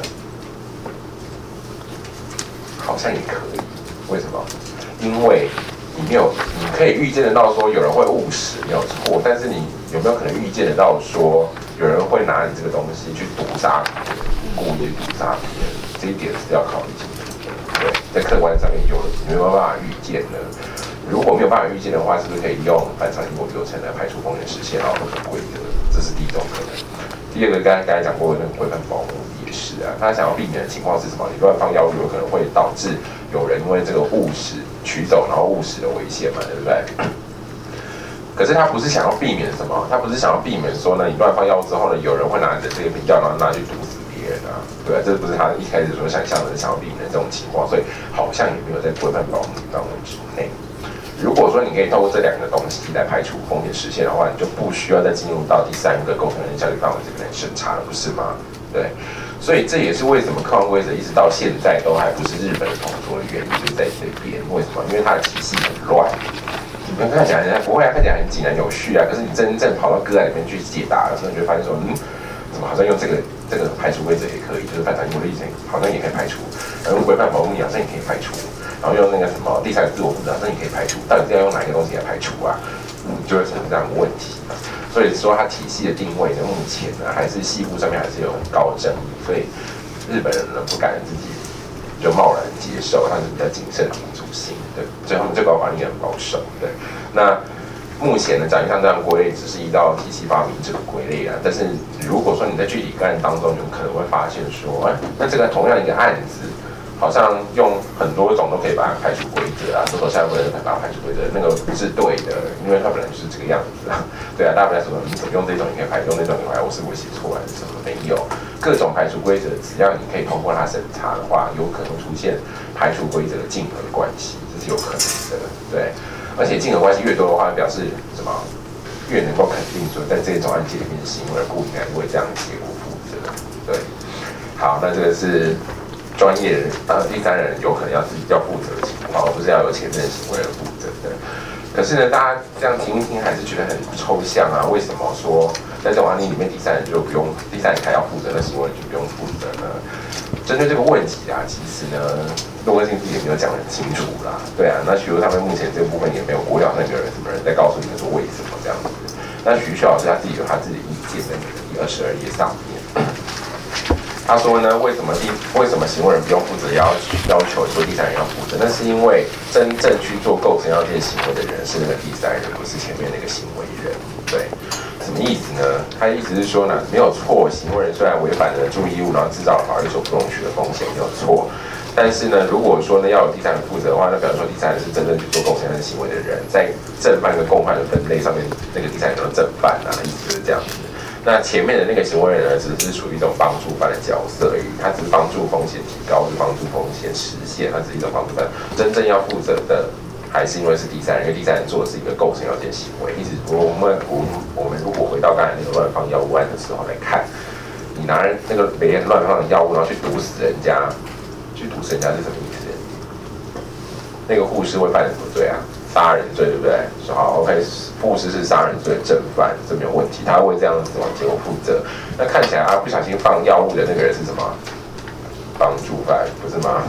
好像也可以。为什么？因为你可以预见得到说有人会误食，没有错。但是你有没有可能预见得到说有人会拿你这个东西去毒杀别人，故意毒杀别人？这一点是要考虑清楚的。对，在客观上面有没有办法预见呢？如果没有办法预见的话，是不是可以用反常因果流程来排除风险实现，然后不可规则？这是第一种可能。第二个，刚才讲过的那个规范保护也是啊，他想要避免的情况是什么？你乱放药物有可能会导致有人因为这个误食取走，然后误食的危险嘛，对不对？可是他不是想要避免什么？他不是想要避免说呢，你乱放药物之后呢，有人会拿你的这个药，然后拿去毒死别人啊，对啊，这不是他一开始所想象的，想要避免这种情况，所以好像也没有在规范保护范围之内。如果说你可以透过这两个东西来排除风险实现的话，你就不需要再进入到第三个构成人效力范围这边来审查了，不是吗？对，所以这也是为什么客观规则一直到现在都还不是日本的统说的原因，就是在这边。为什么？因为它的体系很乱。你们看起来不会啊，看起来很井然有序啊，可是你真正跑到个案里面去解答的时候，你就会发现说，怎么好像用这个排除规则也可以，就是反常因果的例子好像也可以排除，然后规范保护力好像也可以排除。然后用那个什么第三个自我负责，那你可以排除，到底是要用哪一个东西来排除啊？就会产生这样的问题。所以说它体系的定位呢，目前呢还是细部上面还是有很高的争议，所以日本人呢不敢自己就贸然接受，他是比较谨慎民主性的，所以他们最高法令也很保守。对，那目前呢，讲像这样归类只是依照体系发明者的归类啊，但是如果说你在具体个案当中，有可能会发现说，那这个同样一个案子。好像用很多种都可以把它排除规则啊，多头下部人把它排除规则，那个不是对的，因为它本来就是这个样子啊。对啊，大家不要说你怎么用这种也可以排，用那种也可以排，我是不是写错还是什么？没有，各种排除规则，只要你可以通过它审查的话，有可能出现排除规则的竞合关系，这是有可能的。对，而且竞合关系越多的话，表示什么？越能够肯定说，在这种案件里面的行为人应该为这样的结果负责。对，好，那这个是。专业人第三人有可能要自己要负责的情况，而不是要有前面的行为人负责的。可是呢，大家这样听一听，还是觉得很抽象啊？为什么说在这种案例里面，第三人就不用，第三人才要负责，那行为人就不用负责呢？针对这个问题啊，其实呢，陆根信自己也没有讲得很清楚啦。对啊，那许多他们目前这个部分也没有国了那个人什么人在告诉你们说为什么这样子。那徐老师他自己有他自己的意见在那个第22页上面。他说呢，为什么行为人不用负责，要求说第三人要负责？那是因为真正去做构成要件行为的人是那个第三人，不是前面那个行为人。对，什么意思呢？他的意思是说呢，没有错，行为人虽然违反了注意义务，然后制造了法律所不容许的风险，没有错。但是呢，如果说呢要有第三人负责的话，那表示说第三人是真正去做构成要件行为的人，在正犯跟共犯的分类上面，那个第三人叫做正犯啊，意思就是这样子。那前面的那个行为人呢，只是属于一种帮助犯的角色而已，他只是帮助风险提高，是帮助风险实现，它是一种帮助犯。真正要负责的，还是因为是第三人，因为第三人做的是一个构成要件行为。意思我们如果回到刚才那个乱放药物案的时候来看，你拿那个别人乱放的药物，然后去毒死人家，是什么意思？那个护士会犯什么罪啊？杀人罪，对不对？说好 ，OK， 护士是杀人罪的正犯，这没有问题，他会这样的死亡结果负责。那看起来不小心放药物的那个人是什么？帮助犯，不是吗？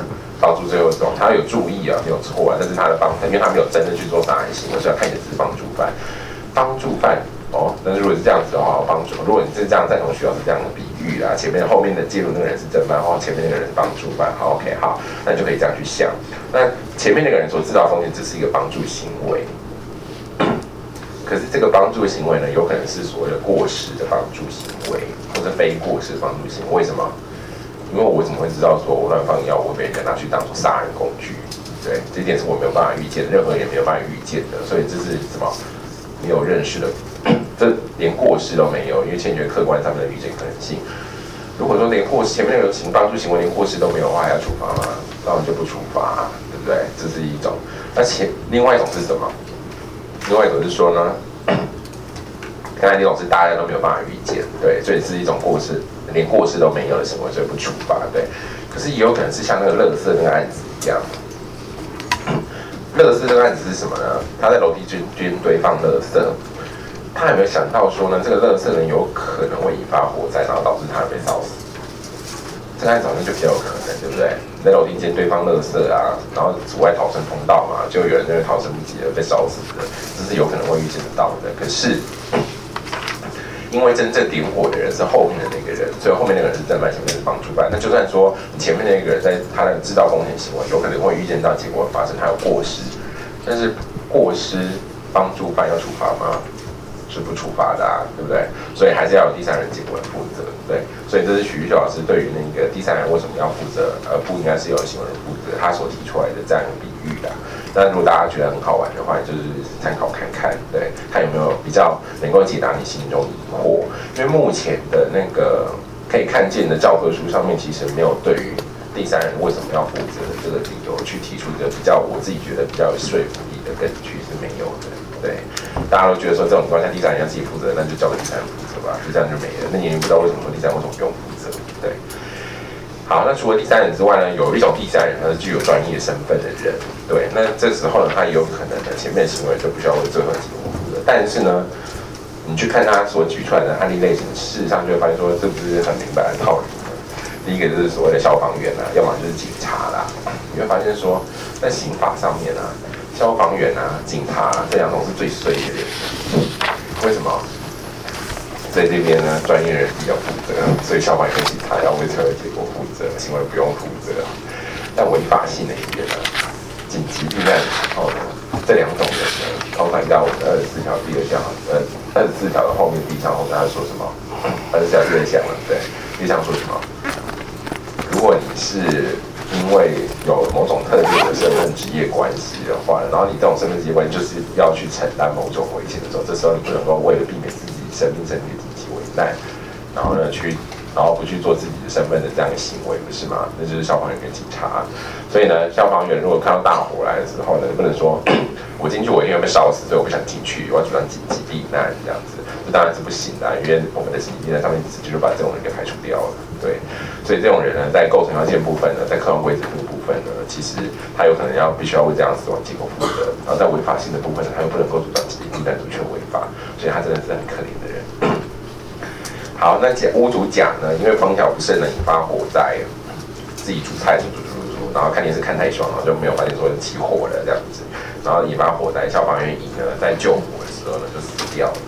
帮助最后死亡，他有注意啊，没有错啊，但是他的因为他没有真的去做杀人行为，所以他看起来只是帮助犯。帮助犯哦，那如果是这样子的话，如果你是这样赞同徐老师这样的比喻啦，后面的介入那个人是正犯，前面那个人是帮助犯，好 OK 好，那你就可以这样去想。那前面那个人所制造的风险只是一个帮助行为，可是这个帮助行为呢，有可能是所谓的过失的帮助行为，或者非过失的帮助行为。为什么？因为我怎么会知道说我乱放药我被人家拿去当做杀人工具？对，这一点是我没有办法预见的，任何人也没有办法预见的，所以这是什么？没有认识的，这连过失都没有，因为欠缺客观上面的预见可能性。如果说连过失前面那个帮助行为连过失都没有的话，还要处罚吗？当然就不处罚，对不对？这是一种。另外一种是什么？另外一种是说呢，刚才那种是大家都没有办法预见，对，所以是一种过失，连过失都没有的行为，所以不处罚，对。可是也有可能是像那个垃圾那个案子一样。垃圾这个案子是什么呢？他在楼梯间堆放垃圾，他有没有想到说呢，这个垃圾呢有可能会引发火灾，然后导致他被烧死？这个案子好像就比较有可能，对不对？你在楼梯间堆放垃圾啊，然后阻碍逃生通道嘛，就有人因为逃生不及而被烧死的，这是有可能会预见得到的。可是，因为真正点火的人是后面的那个人，所以后面那个人是正犯，前面是帮助犯。那就算说你前面那个人在他的制造风险行为，有可能会预见到结果发生，他有过失，但是过失帮助犯要处罚吗？是不处罚的啊，对不对？所以还是要有第三人结果的负责，对。所以这是许玉秀老师对于那个第三人为什么要负责，而不应该是由行为人负责，他所提出来的这样一个比喻啦。那如果大家觉得很好玩的话，就是参考看看，对，看有没有比较能够解答你心中疑惑。因为目前的那个可以看见的教科书上面，其实没有对于第三人为什么要负责的这个理由去提出一个比较我自己觉得比较有说服力的根据是没有的。对，大家都觉得说这种情况下第三人要自己负责，那就交给第三人负责吧，就这样就没了。那你也不知道为什么说第三人为什么不用负责？对。好，那除了第三人之外呢，有一种第三人他是具有专业身份的人，对，那这时候呢，他也有可能呢前面的行为就不需要为最后的结果负责，但是呢，你去看他所举出来的案例类型，事实上就会发现说，这不是很明白的套路。第一个就是所谓的消防员啊，要么就是警察啦，你会发现说，在刑法上面啊，消防员啊、警察啊这两种是最衰的人，为什么？在这边呢，专业人士要负责，所以消防员跟警察要为最后的结果负责，行为不用负责。但违法性的一点呢，紧急避难的时候呢，这两种人呢，通常到我们的24条第2项，24条的后面第1项后面他说什么？24条第2项了，对，第1项说什么？如果你是因为有某种特别的身份职业关系的话，然后你这种身份职业关系就是要去承担某种危险的时候，这时候你不能够为了避免自己生命身体的紧急危难，然后不去做自己的身份的这样的行为，不是吗？那就是消防员跟警察。所以呢，消防员如果看到大火来的时候呢，不能说我进去我一定会被烧死，所以我不想进去，我要主张紧急避难这样子，这当然是不行的，因为我们的紧急避难上面直接就把这种人给排除掉了。对，所以这种人呢，在构成要件部分呢，在客观规则这个部分呢，其实他有可能必须要为这样死亡结果负责，然后在违法性的部分呢，他又不能够主张紧急避难主权违法，所以他真的是很可怜的人。好，那屋主甲呢，因为防调不慎呢，引发火灾，自己煮菜煮，然后看电视看太爽，然后就没有发现说起火了这样子，然后引发火灾。消防员乙呢，在救火的时候呢，就死掉了。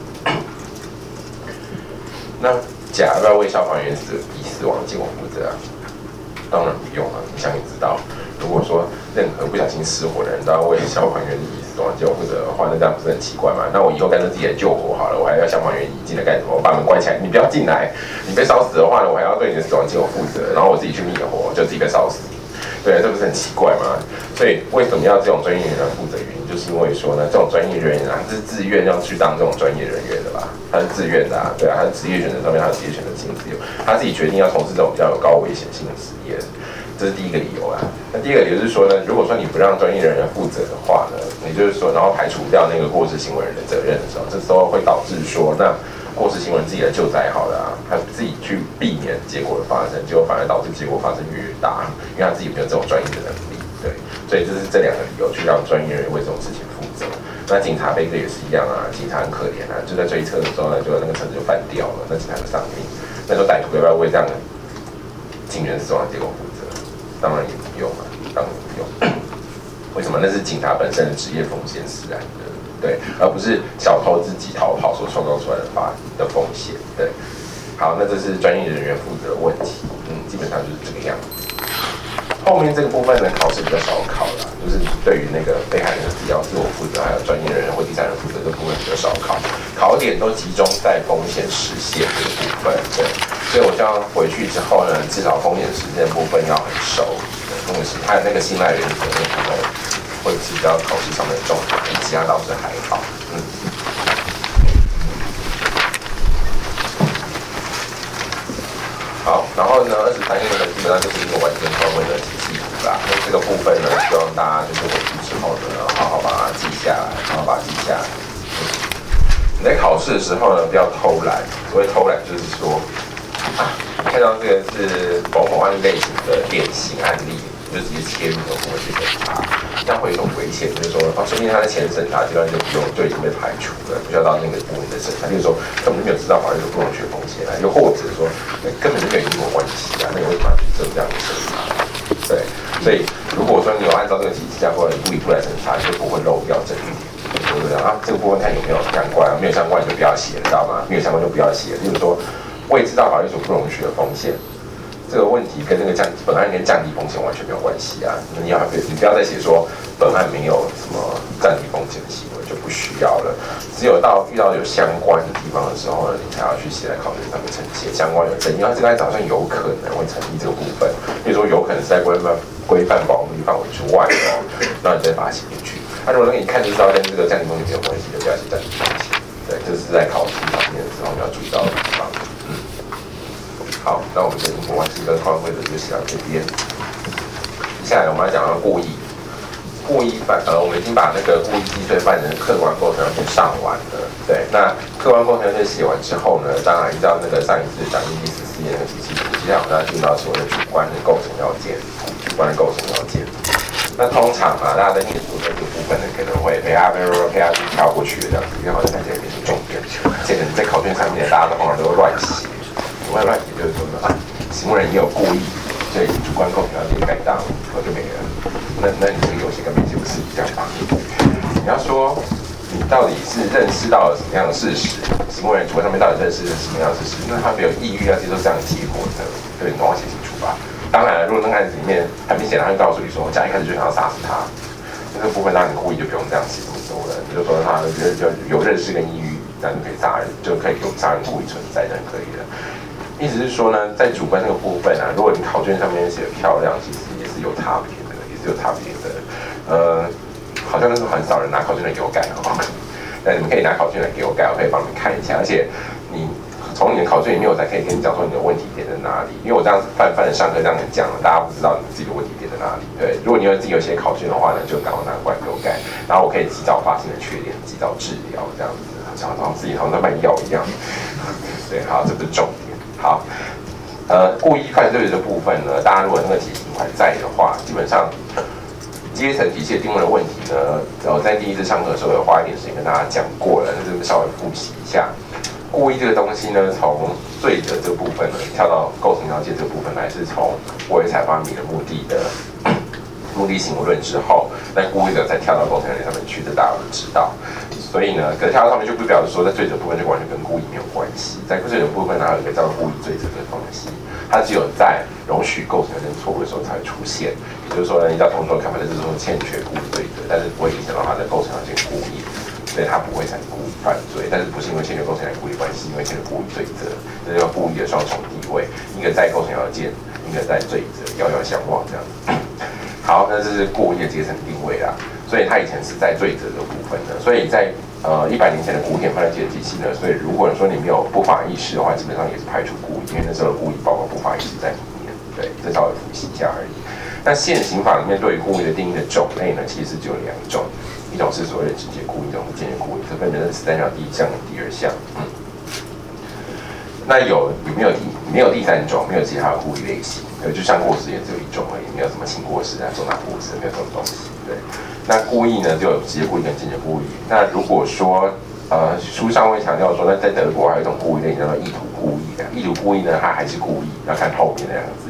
那甲要不要为消防员乙死亡的结果负责啊？当然不用啊，你想也知道，如果说任何不小心失火的人都要为消防员乙死亡结果负责的话，那这样不是很奇怪吗？那我以后干脆自己来救火好了，我还要消防员乙进来干什么？我把门关起来，你不要进来。你被烧死的话呢，我还要对你的死亡结果负责，然后我自己去灭火，就自己被烧死。对，这不是很奇怪吗？所以为什么要这种专业人员负责？原因就是因为说呢，这种专业人员啊，他是自愿要去当这种专业人员的吧？他是自愿的啊，对啊，他是职业选择上面他有职业选择性自由，他自己决定要从事这种比较有高危险性的职业，这是第一个理由啦。那第二个理由是说呢，如果说你不让专业人员负责的话呢，也就是说，然后排除掉那个过失行为人的责任的时候，这时候会导致说，那过失行为人自己来救灾好了啊，他自己去避免结果的发生，结果反而导致结果发生越大，因为他自己没有这种专业的能力，对，所以这是这两个理由去让专业人员为这种事情负责。那警察背这也是一样啊，警察很可怜啊，就在追车的时候呢，就那个车子就翻掉了，那警察就丧命。那说歹徒要不要为这样的警员死亡的结果负责？当然也不用啊， 当没有。为什么？那是警察本身的职业风险使然的，对，而不是小偷自己逃跑所创造出来的风险，对。好，那这是专业人员负责的问题，基本上就是这个样子。后面这个部分呢，考试比较少考啦，就是对于那个被害人的自我负责，还有专业人员或第三人负责这部分比较少考，考点都集中在风险实现这个部分，对，所以我这样回去之后呢，至少风险实现的部分要很熟，风险实现还有那个信赖原则那部分会是比较考试上面的重点，其他倒是还好，好，然后呢，23页呢，基本上就是一个完整专门的体系图啦。那这个部分呢，希望大家就是回去之后呢，好好把它记下来，好好把它记下来。你在考试的时候呢，不要偷懒。所谓偷懒，就是说，你看到这个是某案类型的典型案例，你就直接切入的部分去审查，这样会有一种危险，就是说，说不定他在前审查阶段就不用就已经被排除了，不需要到那个部分的审查。例如说，根本就没有知道法律的不容许风险啊，又或者说根本就没有因果关系啊，那你为什么要去做这样的审查？对，所以如果说你有按照这个体系架构一步一步来审查，就不会漏掉这一点。对不对啊？这个部分看有没有相关，没有相关你就不要写，知道吗？没有相关就不要写。例如说，未知道法律所不容许的风险，这个问题跟那个本案跟降低风险完全没有关系啊。你不要再写说本案没有什么降低风险的行为，就不需要了。只有遇到有相关的地方的时候呢，你才要去写在考卷上面呈现相关有争议，因为这个案子好像有可能会成立这个部分，例如说有可能是在规范保密范围之外哦，那你再把它写进去。那如果你看就知道跟这个降低风险没有关系，就不要写降低风险。对，这是在考试上面的时候你要注意到的地方。好，那我们的因果关系跟跨规则就写到这边。接下来我们来讲到故意。故意我们已经把那个故意既遂犯人客观构成要件上完了。对，那客观构成要件写完之后呢，当然依照那个上一次讲义第14页那个体系图，接下来我们要进到所谓的主观的构成要件。主观的构成要件。那通常大家在念书的这个部分呢，可能会陪他去跳过去的这样子，因为好像看起来变成重点。而且在考卷上面，大家通常都会乱写，所谓乱写就是说行为人也有故意，所以主观构成要件该当，就没了。那你这个游戏跟没写不是一样吗？你要说你到底是认识到了什么样的事实，行为人主观上面到底认识什么样的事实，那他没有意欲要接受这样的结果的，对，你总要写清楚吧。当然，如果那个案子里面很明显，他会告诉你说，一开始就想要杀死他，那个部分当然你故意就不用这样写这么多了，你就说他有认识跟意欲，那就可以杀人，就可以有杀人故意存在，就可以了。意思是说呢，在主观那个部分如果你考卷上面写的漂亮，其实也是有差别的，好像那时候很少人拿考卷来给我改那你们可以拿考卷来给我改，我可以帮你们看一下，而且你。从你的考卷里面，我才可以跟你讲说你的问题点在哪里。因为我这样子泛的上课这样讲了，大家不知道你自己的问题点在哪里。对，如果你自己有写考卷的话呢，就赶快拿过来给我改，然后我可以及早发现的缺点，及早治疗，这样子，好像自己好像在卖药一样。对，好，这不是重点。好，故意犯罪的部分呢，大家如果那个题型还在的话，基本上阶层体系的定位的问题呢，我在第一次上课的时候有花一点时间跟大家讲过了，那这边稍微复习一下。故意这个东西呢，从罪责这个部分呢，跳到构成要件这个部分来，是从为采发明的目的行为论之后，那故意的才跳到构成要件上面去，这大家都知道。所以呢，可是跳到上面就不表示说，在罪责部分就完全跟故意没有关系。在罪责部分，还有一个叫做故意罪责的东西，它只有在容许构成要件错误的时候才会出现。也就是说呢，依照同种看法，就是说欠缺故意罪责，但是不会影响到它的构成要件故意。所以他不会产生故意犯罪，但是不是因为欠缺构成的故意关系，因为欠缺故意罪责，这叫故意的双重地位，一个在构成要件，一个在罪责，遥遥相望这样子。好，那这是故意的阶层定位啦，所以他以前是在罪责的部分的，所以在100年前的古典犯罪体系呢，所以如果说你没有不法意识的话，基本上也是排除故意，因为那时候的故意包括不法意识在里面，对，这稍微复习一下而已。那现刑法里面对于故意的定义的种类呢，其实只有2种。一种是所谓的直接故意，一种是间接故意，这分别是13条第1项跟第2项。那有没有第3种？没有其他的故意类型，就像过失也只有1种而已，没有什么轻过失重大过失，没有这种东西。对，那故意呢就有直接故意跟间接故意。那如果说书上会强调说，那在德国还有一种故意类叫做意图故意的。意图故意呢，它还是故意，要看后面的2个字，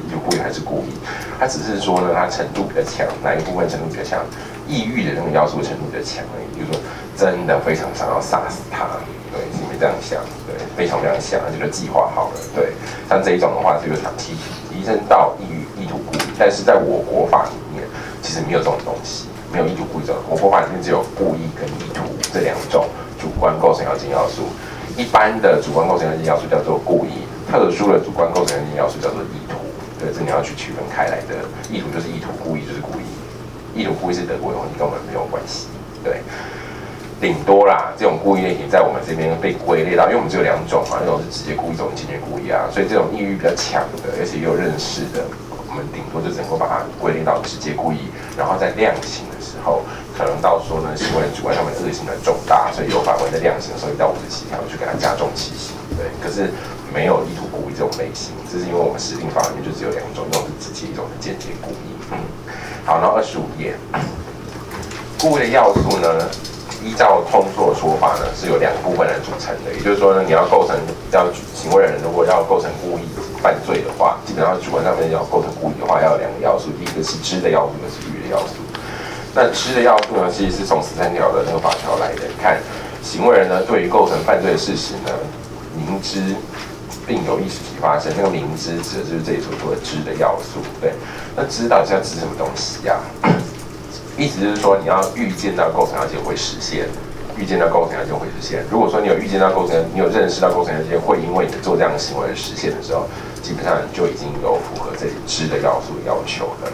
意图故意还是故意，它只是说呢，它程度比较强，哪一个部分程度比较强，抑郁的那个要素程度比较强而已。就是说，真的非常想要杀死他，对，你们这样想，对，非常非常想，就计划好了，对。像这一种的话，就有提升到意图故意，但是在我国法里面，其实没有这种东西，没有意图故意这种。我国法里面只有故意跟意图这两种主观构成要件要素。一般的主观构成要件要素叫做故意，特殊的主观构成要件要素叫做意图。对，这你要去区分开来的。意图就是意图，故意就是故意。意图故意是德国用语，跟我们没有关系。对，顶多啦，这种故意类型在我们这边被归类到，因为我们只有两种嘛，一种是直接故意，一种是间接故意啊。所以这种意欲比较强的，而且也有认识的，我们顶多就只能够把它归类到直接故意，然后在量刑的时候，可能到说呢，行为人主观上面恶性的重大，所以有法官在量刑的时候1到57条去给他加重其刑。对，可是没有意图故意这种类型，这是因为我们实定法里面就只有两种，一种是直接，一种是间接故意。好，然后25页，故意的要素呢，依照通俗的说法呢，是由2个部分来组成的。也就是说呢，你要构成行为人如果要构成故意犯罪的话，基本上主观上面要构成故意的话，要有2个要素，第一个是知的要素，一个是欲的要素。那知的要素呢，其实是从13条的那个法条来的。你看，行为人呢对于构成犯罪的事实呢，明知并有意识体发生，那个明知指的就是这里所说的知的要素。对，那知到底是要知什么东西啊？意思就是说，你要预见到构成要件会实现，预见到构成要件会实现。如果说你有预见到构成，你有认识到构成要件会因为你做这样的行为而实现的时候，基本上就已经有符合这里知的要素要求了。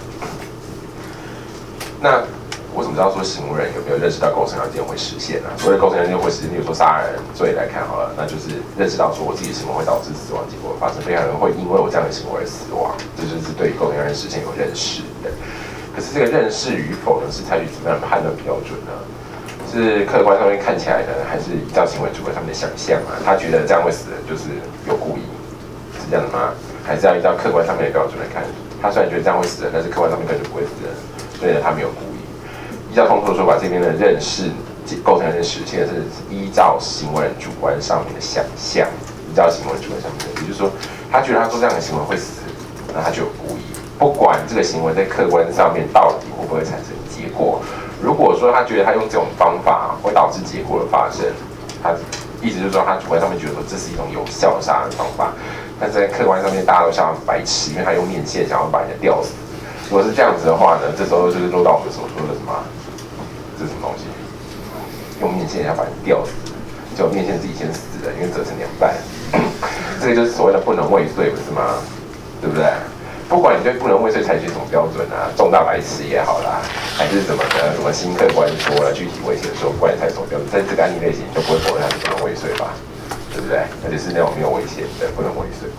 那我怎么知道说行为人有没有认识到构成要件会实现呢？所谓构成要件会实现，例如说杀人罪来看好了，那就是认识到说我自己的行为会导致死亡结果发生，被害人会因为我这样的行为而死亡，这就是对于构成要件实现有认识的。可是这个认识与否呢，是采取怎么样的判断标准呢？是客观上面看起来呢，还是依照行为主观上面的想象啊？他觉得这样会死人就是有故意，是这样的吗？还是要依照客观上面的标准来看？他虽然觉得这样会死人，但是客观上面根本就不会死人，所以呢，他没有故意。依照通俗的说法，这边的认识构成要件实现是依照行为人主观上面的想象，依照行为人主观上面的，也就是说，他觉得他做这样的行为会死，那他就有故意。不管这个行为在客观上面到底会不会产生结果，如果说他觉得他用这种方法会导致结果的发生，他意思就是说他主观上面觉得说这是一种有效的杀人方法，但是在客观上面大家都像白痴，因为他用面线想要把人家吊死。如果是这样子的话呢，这时候就是落到我们所说的什么？这是什么东西？用面线要把人吊死，结果面线自己先死了，因为折成2半。这个就是所谓的不能未遂，不是吗？对不对？不管你对不能未遂采取什么标准啊，重大白痴也好啦，还是怎么的，什么新客观说了，具体危险说，不管你采取什么标准，在这个案例类型就不会否认它是不能未遂吧？对不对？而且是那种没有危险的不能未遂。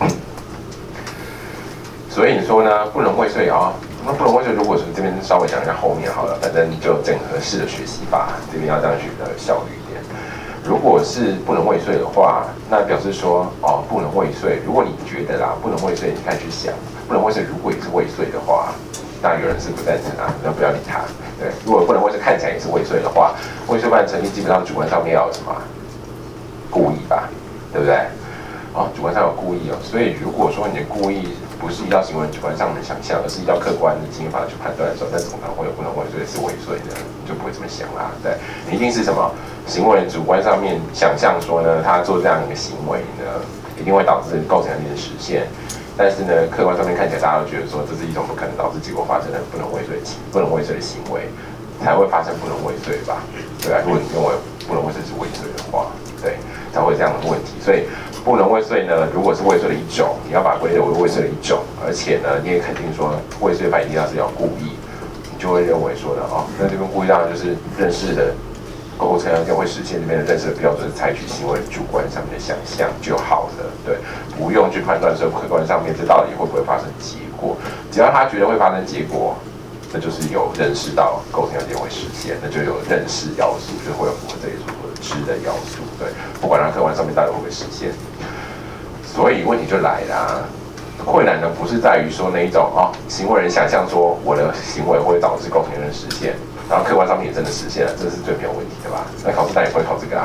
所以你说呢？不能未遂啊？那不能未遂，如果是这边稍微讲一下后面好了，反正就整合式的学习法，这边要这样学的效率一点。如果是不能未遂的话，那表示说哦，不能未遂。如果你觉得啦，不能未遂，你开始去想，不能未遂，如果也是未遂的话，那有人是不赞成啊，那不要理他。对，如果不能未遂看起来也是未遂的话，未遂犯成立，基本上主观上面要有什么故意吧，对不对？哦，主观上有故意哦，所以如果说你的故意不是依照行为主观上的想象，而是依照客观的经验法去判断的时候，那怎么可能会有不能未遂是未遂的？你就不会这么想啦。对，你一定是什么行为主观上面想象说呢，他做这样一个行为呢，一定会导致构成要件的实现。但是呢，客观上面看起来大家都觉得说这是一种不可能导致结果发生的不能未遂的行为，才会发生不能未遂吧？对啊，如果你认为不能未遂是未遂的话，对，才会有这样的问题。所以不能未遂呢，如果是未遂的一种，你要把它归类为未遂的一种，而且呢，你也肯定说未遂犯一定要是要故意，你就会认为说呢，哦，那这边故意当然就是认识的构成要件会实现这边的认识的标准是采取行为主观上面的想象就好了，对，不用去判断说客观上面这到底会不会发生结果，只要他觉得会发生结果，那就是有认识到构成要件会实现，那就有认识要素，就会有符合这里所说的知的要素，对，不管它客观上面到底会不会实现。所以问题就来啦，困难呢不是在于说那一种哦，行为人想象说我的行为会导致构成要件实现，然后客观上面也真的实现了，这是最没有问题的吧？那考试当然也不会考这个啊，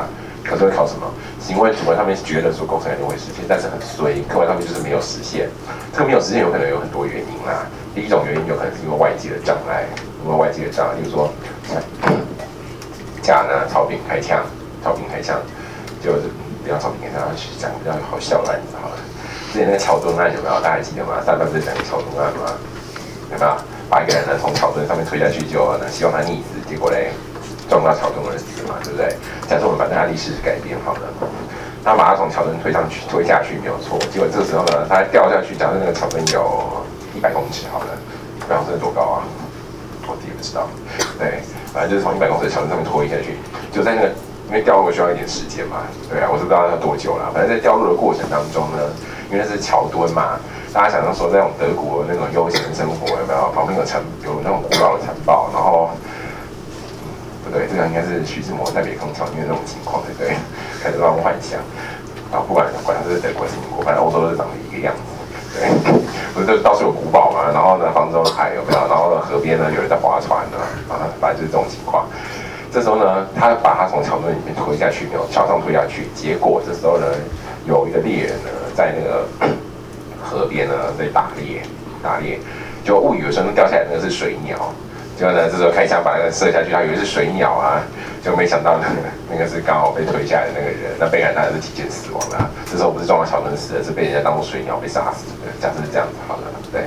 可是会考什么？行为主观上面觉得说构成一定会实现，但是很衰，客观上面就是没有实现。这个没有实现有可能有很多原因啦。第一种原因有可能是因为外界的障碍，例如说，甲呢朝廷开枪，就是不要朝廷开枪，去讲比较好笑的案子好了。之前那个桥墩案有没有？大家还记得吗？上半不是讲桥墩案吗？有没有？把一个人呢从桥墩上面推下去，就呢希望他溺死，结果嘞撞到桥墩而死嘛，对不对？假设我们把他历史改变好了，他把他从桥墩推下去没有错，结果这时候呢他掉下去，假设那个桥墩有100公尺好了，100公尺多高啊？我自己不知道。对，反正就是从100公尺的桥墩上面推下去，就在那个因为掉落需要一点时间嘛，对啊，我是不知道要多久啦，反正在掉落的过程当中呢，因为那是桥墩嘛。大家想象说，在那种德国的那种悠闲生活有没有？旁边有那种古老的城堡，然后，不对，这个应该是徐志摩在北康桥里面那种情况，对不对？开始乱幻想，然后管它是德国还是英国，反正欧洲都是长得一个样子，对，不是就到处有古堡嘛，然后呢，方舟海有没有？然后呢，河边呢有人在划船呢，啊，反正就是这种情况。这时候呢，他把他从桥墩里面推下去，没有桥上推下去，结果这时候呢，有一个猎人呢，在那个河边呢在打猎，就误以为说那掉下来那个是水鸟，结果呢这时候开枪把那个射下去，他以为是水鸟啊，就没想到那个是刚好被推下来的那个人，那被害人当然是提前死亡了。这时候不是撞到桥墩死的，是被人家当作水鸟被杀死的。假设是这样子好了，对。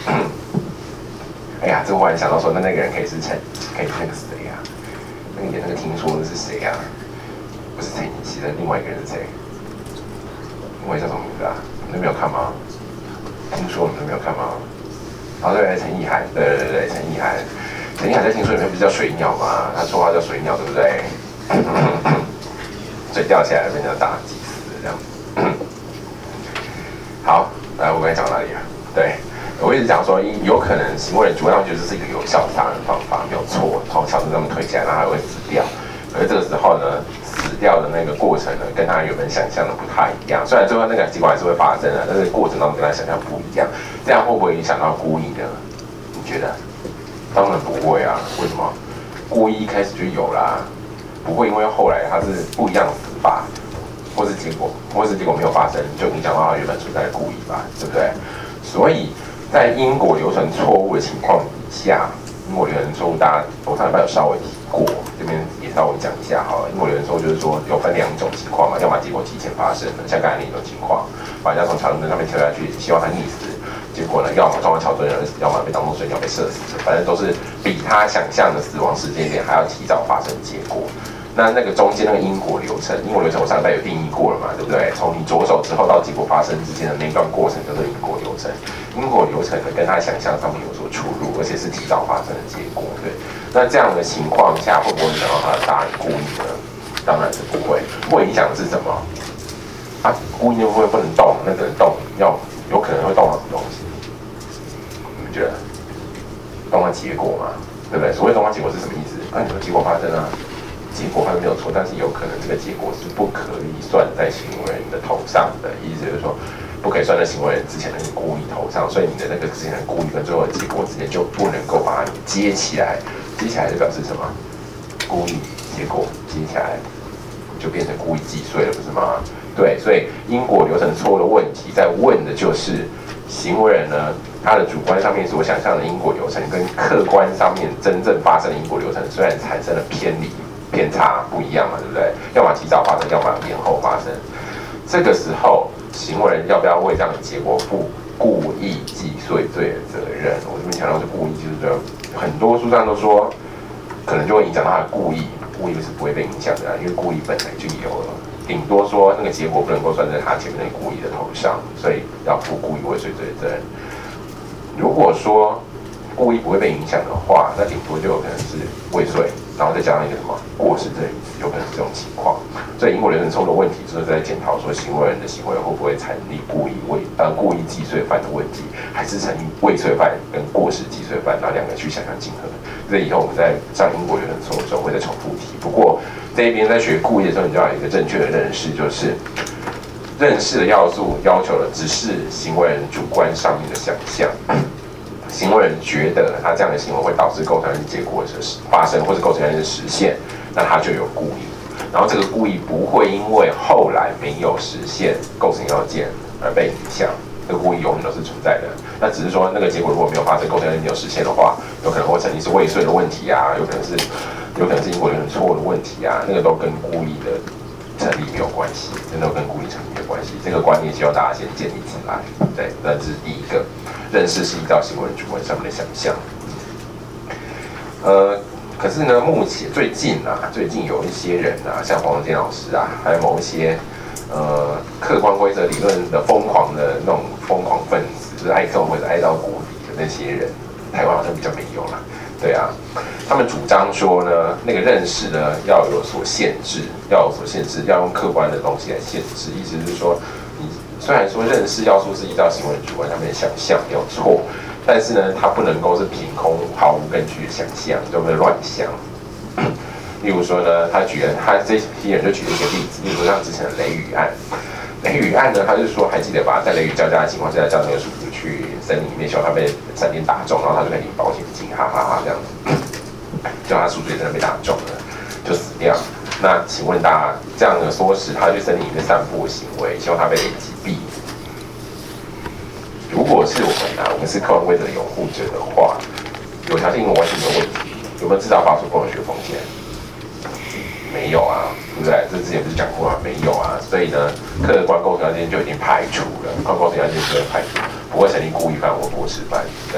哎呀，这忽然想到说，那个人可以是那个谁啊？那个演那个听说的是谁啊？不是陈奕迅的，另外一个人是谁？另外叫什么名字啊？你们没有看吗？听说你们没有看吗？对，陈意涵，对，陈意涵在听说里面不是叫水鸟吗？他说话叫水鸟，对不对？所以掉下来被人家打击死这样。好，来，我刚才讲到哪里啊？对，我一直讲说，有可能行为人主观上觉得这是一个有效的杀人方法，没有错，从桥墩上面推起来，然后还会死掉。可是这个时候呢，死掉的那个过程呢，跟他原本想象的不太一样。虽然最后那个结果还是会发生的，但是过程当中跟他想象不一样。这样会不会影响到故意呢？你觉得？当然不会啊。为什么？故意一开始就有啦，不会因为后来他是不一样的死法，或是结果没有发生，就影响到他原本存在的故意吧，对不对？所以在因果流程错误的情况底下，因果流程错误，我上礼拜有稍微提过，这边也稍微讲一下好了。因果流程错误就是说有分2种情况嘛，要么结果提前发生了，像刚才那一种情况，把人家从桥墩上面跳下去，希望他溺死，结果呢，要么撞到桥墩而死，要么被当作水鸟被射死，反正都是比他想象的死亡时间点还要提早发生结果。那个中间那个因果流程我上礼拜有定义过了嘛，对不对？从你着手之后到结果发生之间的那一段过程叫做因果流程。因果流程呢跟他想象上面有所出入，而且是提早发生的结果。对，那这样的情况下会不会影响到他的杀人故意呢？当然是不会。会影响的是什么？他故意会不会不能动？那个人动有可能会动到什么东西？你们觉得？动到结果嘛，对不对？所谓动到结果是什么意思？你说结果发生啊？结果发生没有错，但是有可能这个结果是不可以算在行为人的头上的，意思就是说，不可以算在行为人之前的故意头上，所以你的那个之前的故意跟最后的结果之间就不能够把它接起来，接起来就表示什么？故意结果接起来就变成故意既遂了，不是吗？对，所以因果流程错的问题，在问的就是行为人呢，他的主观上面所想象的因果流程，跟客观上面真正发生的因果流程，虽然产生了偏差不一样嘛，对不对？要么提早发生，要么延后发生。这个时候，行为人要不要为这样的结果负故意既遂罪的责任？我这边强调是故意既遂罪，很多书上都说，可能就会影响到他的故意，故意是不会被影响的，因为故意本来就有了。顶多说那个结果不能够算在他前面那个故意的头上，所以要负故意未遂罪的责任。如果说故意不会被影响的话，那顶多就有可能是未遂。然后再加上一个什么过失罪，有可能是这种情况。所以因果流程错误的问题，就是在检讨说行为人的行为会不会成立故意既遂犯的问题，还是成立未遂犯跟过失既遂犯，然后2个去想象竞合。所以以后我们在上因果流程错误的时候会再重复提。不过这一边在学故意的时候，你就要有一个正确的认识，就是认识的要素要求的只是行为人主观上面的想象。行为人觉得他这样的行为会导致构成案件结果的发生，或是构成案件的实现，那他就有故意。 然后这个故意不会因为后来没有实现构成要件而被影响，这个故意永远都是存在的。那只是说那个结果如果没有发生，构成要件没有实现的话，有可能会成立是未遂的问题啊，有可能是因果流程错误的问题啊，那个都跟故意的成立没有关系，真的跟故意成立没有关系。这个观念希望大家先建立起来。对，那这是第一个，认识是依照行为主观上面的想象。可是呢，目前最近有一些人啊，像黄文健老师啊，还有某一些客观规则理论的疯狂的那种疯狂分子，就是爱客观规则爱到谷底的那些人，台湾好像比较没有啦。对啊，他们主张说呢，那个认识呢要有所限制，要用客观的东西来限制。意思是说，你虽然说认识要素是依照行为主观上面的想象没有错，但是呢，它不能够是凭空毫无根据的想象，对不对？乱想。例如说呢，他这批人就举了一个例子，例如说像之前的雷雨案。雷雨案呢，他就说还记得吧，在雷雨交加的情况下，叫那个叔叔去森林里面，希望他被闪电打中，然后他就可以领保险金，哈哈哈这样子。就他叔叔也真的被打中了，就死掉。那请问大家，这样的唆使他去森林里面散步的行为，希望他被雷击毙？如果是我们是客观规则的拥护者的话，有条件应用完全没有问题。有没有制造法所不能学风险？没有啊，对不对？这之前不是讲过吗？没有啊，所以呢，客观构成要件就已经排除了，客观构成要件就会排除，不会成立故意犯或过失犯，对。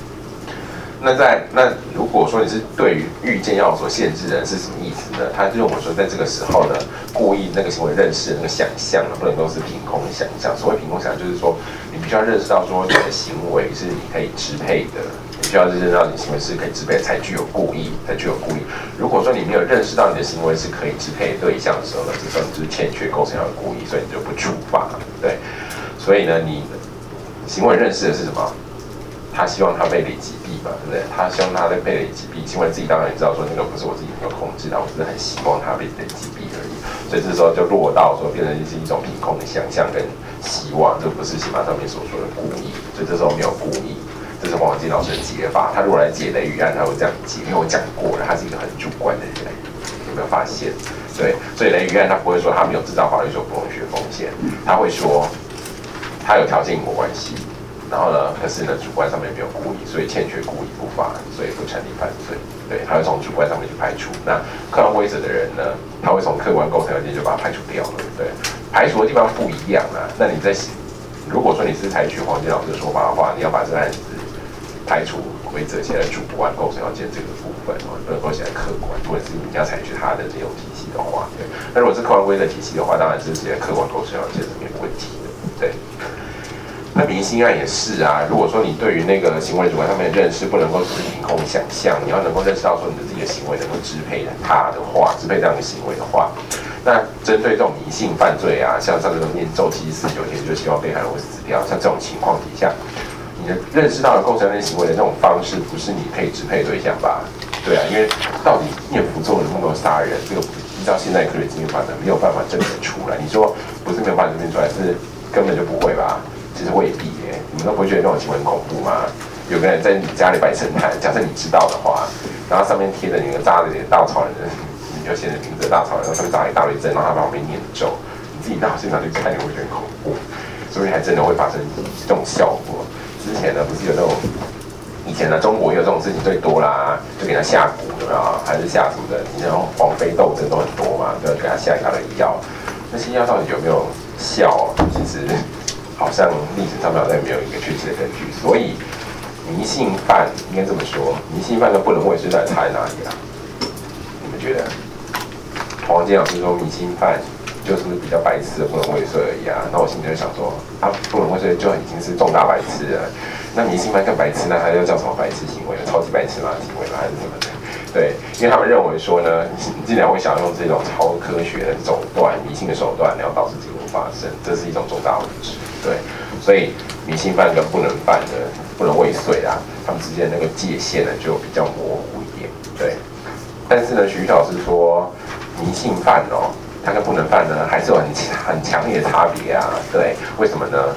那如果说你是对于预见要有所限制的人是什么意思呢？他认为说，在这个时候呢，故意那个行为认识那个想象呢，不能够是凭空的想象。所谓凭空想象，就是说你必须要认识到说你的行为是你可以支配的。需要认识到你行为是可以支配，才具有故意，如果说你没有认识到你的行为是可以支配的对象的时候呢，这时候你就是欠缺构成要的故意，所以你就不处罚。对，所以呢，你行为认识的是什么？他希望他被雷击毙嘛，对不对？他希望他被雷击毙，行为自己当然也知道说那个不是我自己能够控制的，我只是很希望他被雷击毙而已。所以这时候就落到说变成是一种凭空的想象跟希望，这不是刑法上面所说的故意。所以这时候没有故意。这是黄文健老师的解法，他如果来解雷雨案，他会这样解，因为我讲过了，他是一个很主观的人，有没有发现？对，所以雷雨案他不会说他没有制造法律所不容许的风险，他会说他有条件因果关系，然后呢，可是呢主观上面没有故意，所以欠缺故意不法，所以不成立犯罪。对，他会从主观上面去排除。那客观规则的人呢，他会从客观构成条件就把它排除掉了。对，排除的地方不一样啊。那你在如果说你是采取黄健老师的说法的话，你要把这个案子排除规则写在主观构成要件这个部分，不能够写在客观。如果是你要采取他的这种体系的话，对。那如果是客观规则体系的话，当然是写在客观构成要件是没有问题的，对。那民心案也是啊，如果说你对于那个行为主观上面的认识不能够只是凭空想象，你要能够认识到说你的自己的行为能够支配他的话，支配这样的行为的话，那针对这种迷信犯罪啊，像上这种念咒749天就希望被害人会死掉，像这种情况底下。你的认识到的构成类行为的那种方式，不是你可以支配的对象吧？对啊，因为到底念符咒能不能够杀人，这个依照现在科学经验法则没有办法证明出来。你说不是没有办法证明出来，是根本就不会吧？其实未必耶，你们都不会觉得那种行为很恐怖吗？有个人在你家里摆神坛，假设你知道的话，然后上面贴着你的扎着你的稻草人，你就写着名字的稻草人，然后上面扎一大堆针，然后他旁边念咒，你自己到现场去看，你会觉得很恐怖，所以还真的会发生这种效果。之前呢，不是有那种以前呢，中国也有这种事情最多啦，就给他下蛊，有没有？还是下什么的？你那种黄飞斗争都很多嘛，就给他下一大的药。那些药到底有没有效？其实好像历史上面好像没有一个确切的根据。所以迷信犯应该这么说，迷信犯跟不能未遂到底差在哪里啊？你们觉得？黄健老师说迷信犯就是比较白痴的不能未遂而已啊。那我心里就想说，他不能未遂就已经是重大白痴了。那迷信犯更白痴，那他又叫什么白痴行为？超级白痴嘛行为嘛，还是什么的？对，因为他们认为说呢，你既然会想用这种超科学的手段、迷信的手段，然后导致结果发生，这是一种重大误指。对，所以迷信犯跟不能犯的不能未遂啊，他们之间那个界限呢就比较模糊一点。对，但是呢，徐老师说迷信犯它跟不能犯呢还是有很强烈的差别啊。对，为什么呢？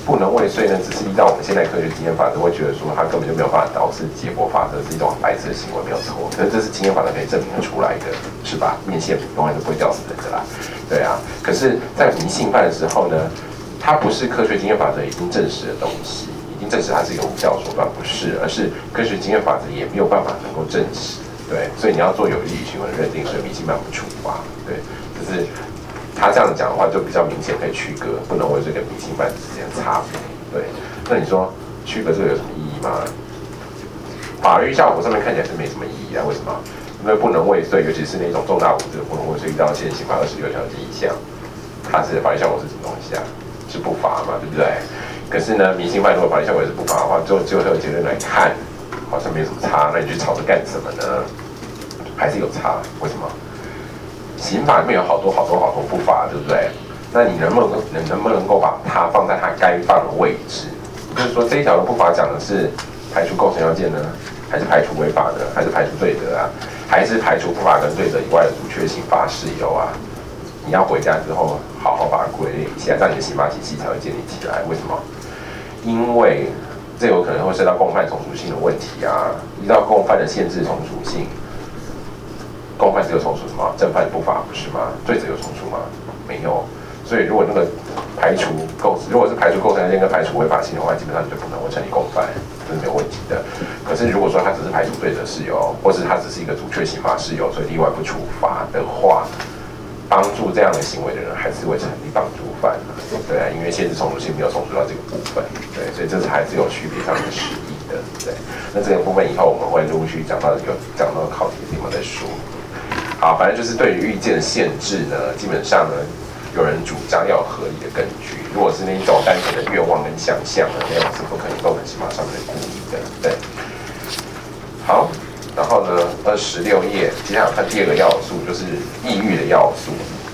不能未遂呢，只是依照我们现在科学经验法则，会觉得说它根本就没有办法导致结果法则是一种白痴的行为，没有错。可是这是经验法则可以证明得出来的，是吧？面线永远都不会吊死人的啦，对啊。可是，在迷信犯的时候呢，它不是科学经验法则已经证实的东西，已经证实它是一个无效手段，不是，而是科学经验法则也没有办法能够证实，对。所以你要做有利于行为的认定，所以迷信犯不处罚，对，就是。他这样讲的话，就比较明显可以区隔不能未遂跟迷信犯之间的差别。对，那你说区隔这个有什么意义吗？法律效果上面看起来是没什么意义啊。为什么？因为不能未遂，尤其是那种重大无知的不能未遂，遇到现行法26条第1项，它是法律效果是什么东西啊？是不罚嘛，对不对？可是呢，迷信犯如果法律效果也是不罚的话，就这个结论来看，好像没什么差。那你去吵着干什么呢？还是有差？为什么？刑法里面有好多不法，对不对？那你能不能够把它放在它该放的位置？就是说这一条的不法讲的是排除构成要件呢，还是排除违法呢，还是排除罪责啊，还是排除不法跟罪责以外的阻却刑罚事由啊？你要回家之后好好把它归类一下，这样你的刑法体系才会建立起来。为什么？因为这有可能会涉及到共犯从属性的问题啊，依照共犯的限制从属性。共犯只有从属什么？正犯不法不是吗？罪责有从属吗？没有。所以如果那个如果是排除构成要件跟排除违法性的话，基本上你就不能够成立共犯，这是没有问题的。可是如果说它只是排除罪责事由，或是它只是一个阻却刑罚事由，所以例外不处罚的话，帮助这样的行为的人还是会成立帮助犯，对啊，因为限制从属性没有从属到这个部分，对，所以这是还是有区别上的实异的，对。那这个部分以后我们会陆续讲到考题的地方再说。好，反正就是对于预见的限制呢，基本上呢，有人主张要有合理的根据。如果是那种单纯的愿望跟想象呢，那种是不可能构成刑法上面的故意的。对。好，然后呢，26页，接下来看第二个要素，就是抑郁的要素。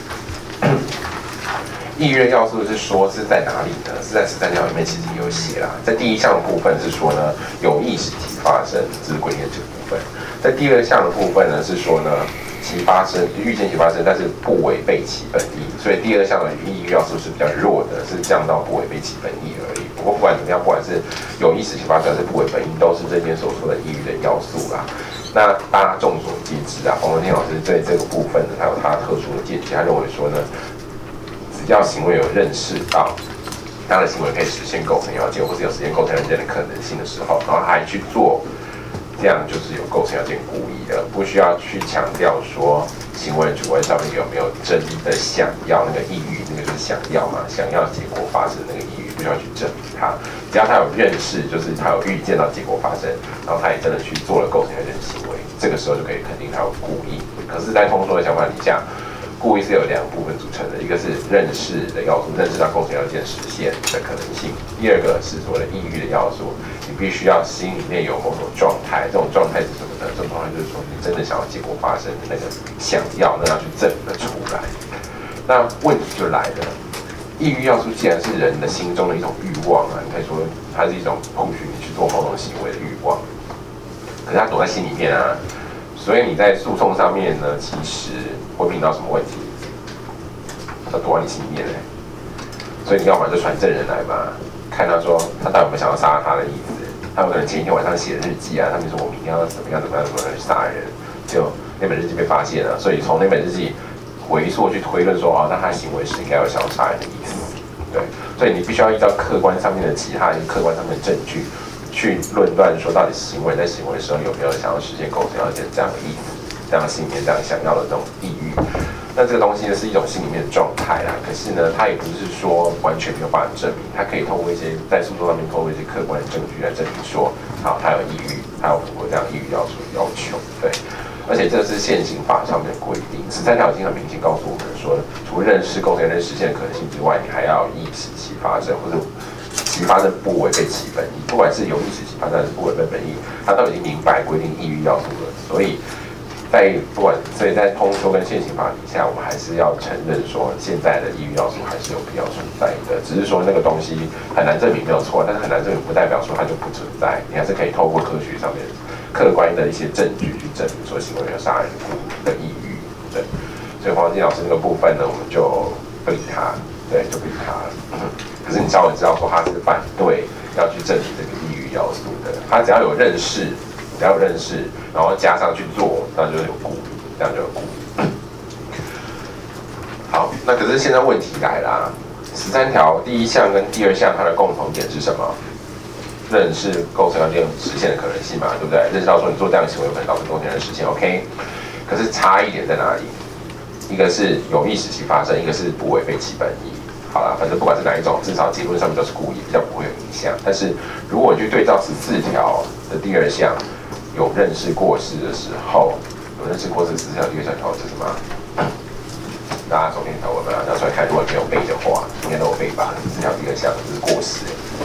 抑郁的要素是说是在哪里呢？是在13条里面其实有写啦。在第1项的部分是说呢，有意识体发生，这是规定的这个部分。在第2项的部分呢，是说呢。其发生，预见其发生，但是不违背其本意，所以第2项的抑郁要素是比较弱的，是降到不违背其本意而已。不过不管怎么样，不管是有意识其发生还是不违本意，都是这边所说的抑郁的要素啦。那大家众所皆知啊，黄文天老师对这个部分呢，他有他特殊的见解，他认为说呢，只要行为有认识到他的行为可以实现构成要件，或是有实现构成要件的可能性的时候，然后他还去做。这样就是有构成要件故意的，不需要去强调说行为主观上面有没有真的想要那个抑郁，那个就是想要嘛，想要结果发生那个抑郁，不需要去证明它，只要他有认识，就是他有预见到结果发生，然后他也真的去做了构成要件的行为，这个时候就可以肯定他有故意。可是，在通说的想法底下，故意是有2个部分组成的，一个是认识的要素，认识到构成要件实现的可能性；第2个是所谓的抑郁的要素，你必须要心里面有某种状态，这种状态是什么呢？这种状态就是说，你真的想要结果发生的那个想要，那要去证明得出来。那问题就来了，抑郁要素既然是人的心中的一种欲望啊，你可以说它是一种迫许你去做某种行为的欲望，可是它躲在心里面啊。所以你在诉讼上面呢，其实会面临到什么问题？它躲在你心里面嘞，所以你要么就传证人来嘛，看他说他到底有没有想要杀他的意思。他有可能前一天晚上写日记啊，他们说我明天要怎么样去杀人，就那本日记被发现了，所以从那本日记回溯去推论说，哦，那他的行为是应该有想要杀人的意思，对，所以你必须要依照客观上面的其他客观上面的证据。去论断说，到底行为在行为的时候有没有想要实现构成要件这样的意思，这样心里面这样想要的这种抑郁。那这个东西呢是一种心里面的状态啦，可是呢，它也不是说完全没有办法证明，它可以透过一些在诉讼上面透过一些客观的证据来证明说，好，他有抑郁，他有符合这样抑郁要素的要求，对。而且这是现行法上面的规定，13条已经很明显告诉我们说，除了认识构成要件实现的可能性之外，你还要有意识其发生或者。其发生不违背其本意，不管是有意识其发生还是不违背本意，他都已经明白规定抑郁要素了。所以在通说跟现行法底下，我们还是要承认说，现在的抑郁要素还是有必要存在的。只是说那个东西很难证明没有错，但是很难证明不代表说它就不存在。你还是可以透过科学上面客观的一些证据去证明说行为有杀人的抑郁。对，所以黄金老师那个部分呢，我们就不理他，对，就不理他了。 可是你稍微知道说他是反对要去证明这个地域要素的，他只要有认识，然后加上去做，那就有故意，这样就有故意。好，那可是现在问题来啦，13条第1项跟第2项它的共同点是什么？认识构成要这样实现的可能性嘛，对不对？认识到说你做这样的行为有可能导致多天的实现 ，OK？ 可是差异点在哪里？一个是有意使其发生，一个是不违背其本意。好啦，反正不管是哪一种，至少结论上面都是故意，比较不会有影响。但是如果你去对照14条的第2项，有认识过失的时候，有认识过失14条第2项条是什么？大家手边条文嘛，拿出来看，如果没有背的话，应该都有背吧？14条第2项就是过失。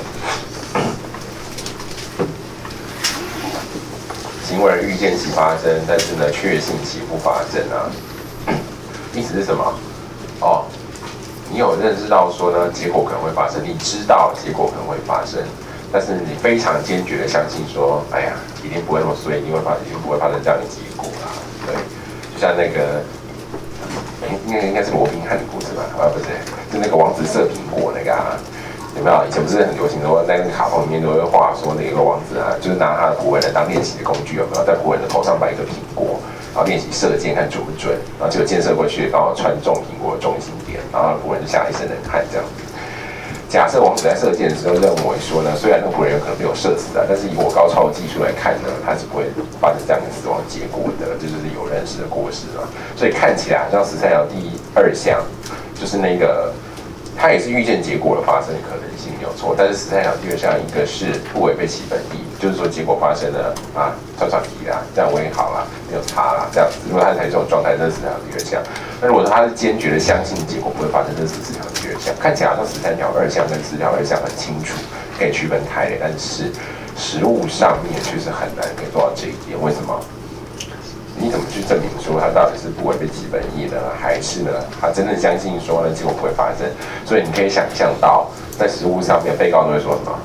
行为预见其发生，但是呢，确信其不发生啊。意思是什么？哦，你有认识到说呢，结果可能会发生，你知道结果可能会发生，但是你非常坚决的相信说，哎呀，一定不会那么衰，一定不会发生这样的结果啦。对，就像那个，应该是罗宾汉的故事吧？不是，就那个王子射苹果那个啊。有没有？以前不是很流行说，在那个卡通里面都会画说，那个王子啊，就是拿他的仆人来当练习的工具，有没有？在仆人的头上摆一个苹果，然后练习射箭看准不准，然后结果箭射过去，刚好穿中苹果的中心点，然后仆人就吓一身冷汗这样子。假设王子在射箭的时候认为说呢，虽然那个仆人有可能被我射死啊，但是以我高超的技术来看呢，他是不会发生这样的死亡结果的，这就是有认识的过失嘛。所以看起来好像13条第2项就是那个。它也是预见结果的发生的可能性没有错，但是13条第2项一个是不违背其本意，就是说结果发生了啊，算题啦，这样我也好啦，没有差啦，这样子。如果他采取这种状态，这是14条第2项。那如果说他是坚决的相信结果不会发生，这是14条第2项。看起来好像13条2项跟14条2项很清楚，可以区分开的，但是实务上面确实很难可以做到这一点。为什么？你怎么去证明说他到底是不违背基本意呢，还是呢他真正相信说呢结果不会发生？所以你可以想象到，在实务上面，被告都会说什么？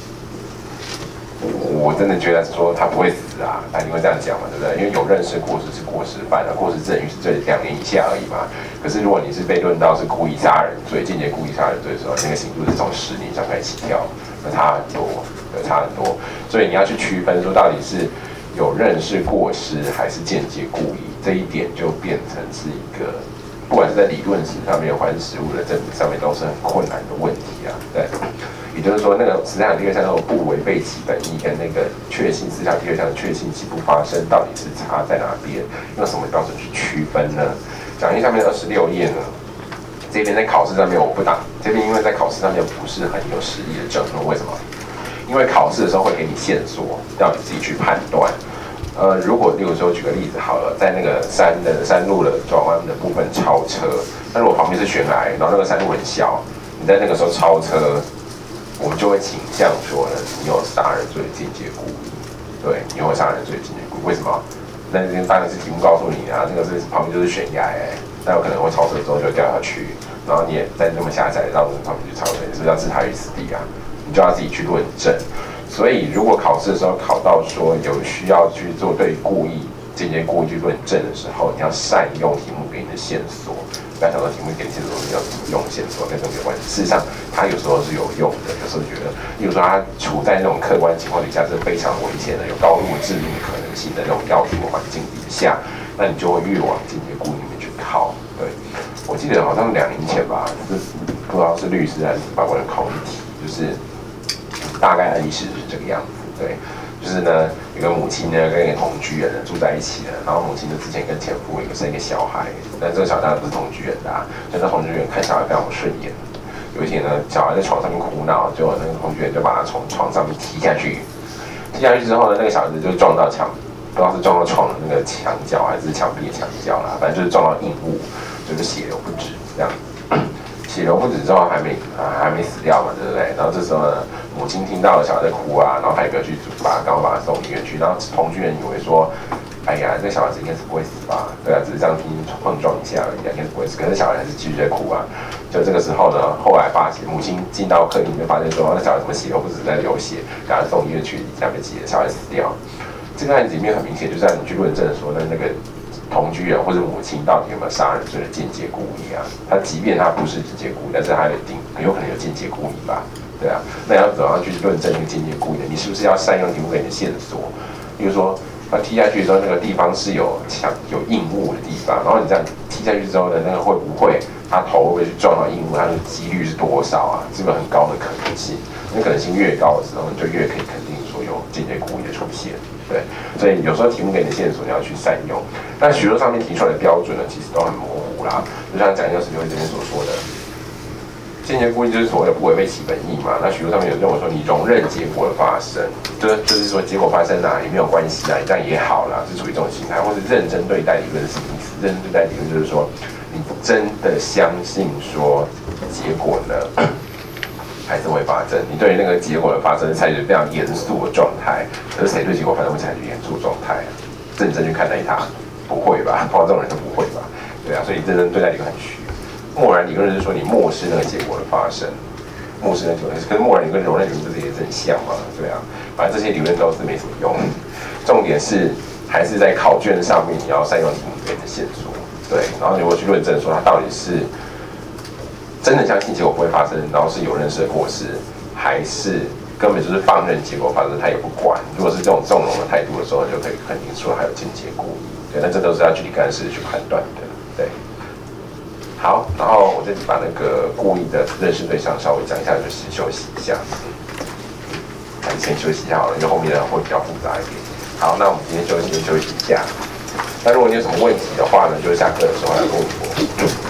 我真的觉得说他不会死啊，他一定会这样讲嘛，对不对？因为有认识过失是过失犯的，过失赠与是罪2年以下而已嘛。可是如果你是被论到是故意杀人罪、间接故意杀人罪的时候，那个刑度是从10年以上开始起跳，那差很多，差很多。所以你要去区分说到底是。有认识过失还是间接故意，这一点就变成是一个，不管是在理论史上面，还是实务的证明上面，都是很困难的问题啊。对，也就是说，那个13条第2项那种不违背其本意，跟那个确信14条第2项的确信其不发生，到底是差在哪边？用什么标准去区分呢？讲义上面26页呢，这边在考试上面我不打，这边因为在考试上面不是很有实力的证明，为什么？因为考试的时候会给你线索，要你自己去判断。如果例如说举个例子好了，在那个山路的转弯的部分超车，那如果旁边是悬崖，然后那个山路很小，你在那个时候超车，我们就会倾向说呢，你有杀人罪间接故意，对，你有杀人罪间接故意，为什么？那当然是题目告诉你啊，那个是旁边就是悬崖那有可能会超车之后就掉下去，然后你也在那么狭窄的道路上面去超车，你是不是要置他于死地啊？你就要自己去论证。所以，如果考试的时候考到说有需要去做对故意、间接故意去论证的时候，你要善用题目给你的线索。不要想到题目给你线索，你要怎么用线索跟这没有关系。事实上，它有时候是有用的，有时候觉得，例如说它处在那种客观情况底下是非常危险的、有高度致命可能性的那种要题环境底下，那你就会越往间接故意里面去靠。对，我记得好像2年前吧，不知道是律师还是法官的考一题，就是。大概的意思是这个样子，对，就是呢，有个母亲呢跟一个同居人呢住在一起了，然后母亲呢之前跟前夫生一个小孩，但这个小孩当然不是同居人的所以那同居人看小孩非常不顺眼。有一天呢，小孩在床上面哭闹，结果那个同居人就把他从床上面踢下去，踢下去之后呢，那个小孩子就撞到墙，不知道是撞到床的那个墙角还是墙壁的墙角啦，反正就是撞到硬物，就是血流不止这样。血流不止之后还没死掉嘛，对不对？然后这时候呢，母亲听到了小孩在哭啊，然后她也不要去赶快把他送医院去。然后同居人以为说，哎呀，这小孩子应该是不会死吧？对啊，只是这样碰撞一下而已，应该是不会死。可是小孩还是继续在哭啊。就这个时候呢，后来发现母亲进到客厅就发现说，那小孩怎么血流不止在流血，赶快送医院去，来不及了，小孩死掉。这个案子里面很明显，就是让你去论证说，那个同居人或者母亲到底有没有杀人罪的间接故意啊？他即便他不是直接故意，但是他有可能有间接故意吧？对啊，那要怎么样去论证那个间接故意的？你是不是要善用题目给你的线索？比如说，他踢下去的时候，那个地方是有硬物的地方，然后你这样踢下去之后呢，那个会不会他头会不会去撞到硬物？它的几率是多少啊？这个很高的可能性。那可能性越高的时候，你就越可以肯定说有间接故意的出现。对，所以有时候题目给你的线索你要去善用。但学说上面提出来的标准呢，其实都很模糊啦。就像蒋介石这边所说的。间接故意就是所谓的不违背其本意嘛。那许多上面有认为说，你容忍结果的发生，就是说结果发生也没有关系这样也好啦，是处于这种心态，或者认真对待理论是什么意思？认真对待理论就是说，你真的相信说结果呢还是会发生，你对那个结果的发生采取非常严肃的状态。可是谁对结果发生会采取严肃的状态？认真去看待它，不会吧？碰到这种人都不会吧？对啊，所以认真对待理论很虚。默然理论是说你漠视那个结果的发生，漠视那个结果，跟默然理论跟容忍理论这些也是很像嘛，对啊，反正这些理论都是没什么用。重点是还是在考卷上面你要善用题目给的线索，对，然后你会去论证说他到底是真的相信结果不会发生，然后是有认识的过失，还是根本就是放任结果发生他也不管。如果是这种纵容的态度的时候，就可以肯定说还有间接故意，对，那这都是要具体干事去判断的，对。好，然后我这里把那个故意的认识对象稍微讲一下，就是休息一下，还是先休息一下好了，因为后面的会比较复杂一点。好，那我们今天就先休息一下。那如果你有什么问题的话呢，就是下课的时候来问我。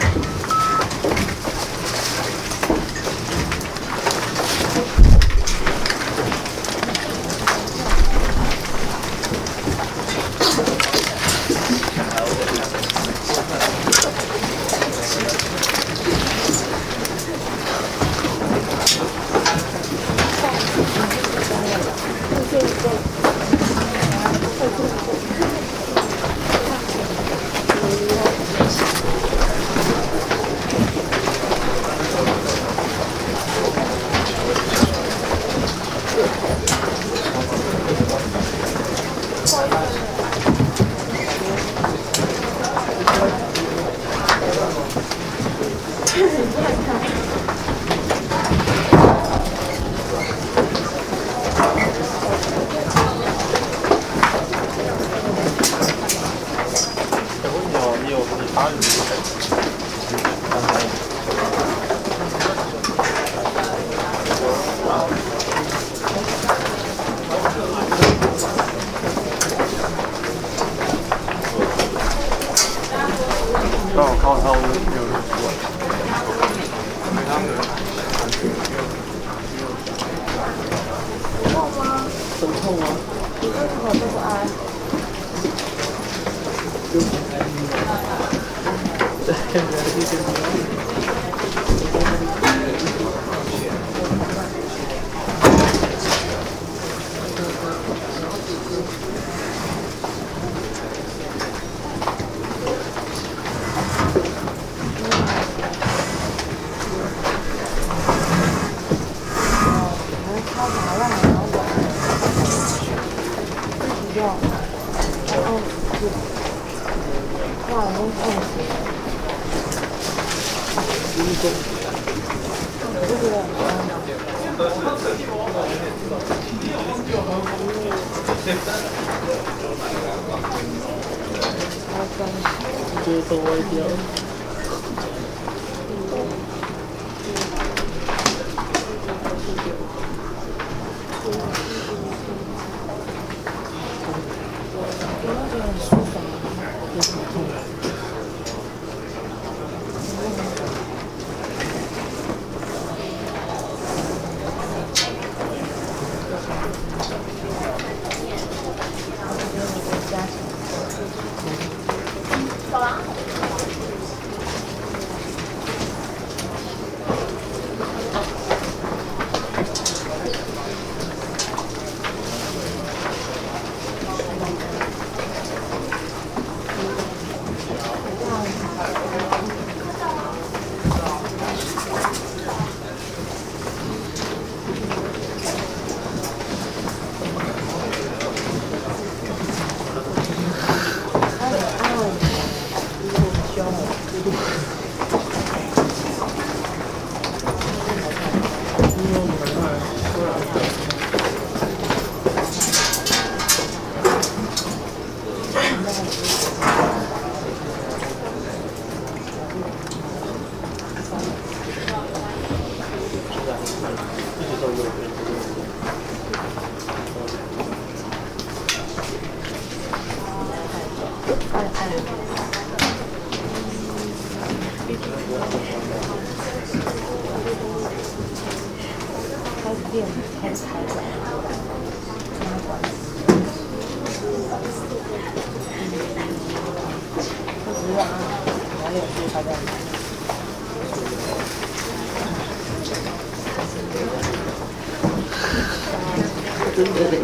真的嘞。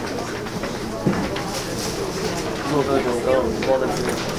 做这种高高的。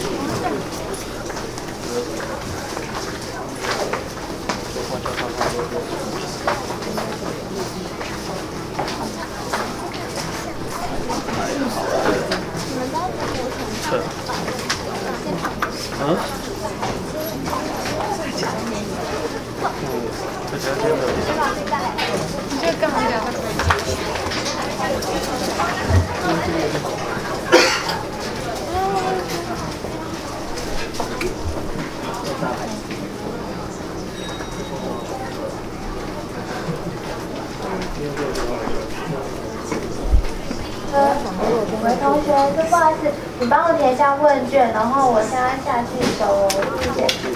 我们同学，就不好意思，你帮我填一下问卷，然后我现在下去收哦，谢谢。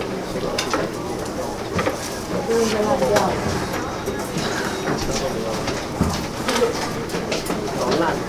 问卷烂掉了。 好烂。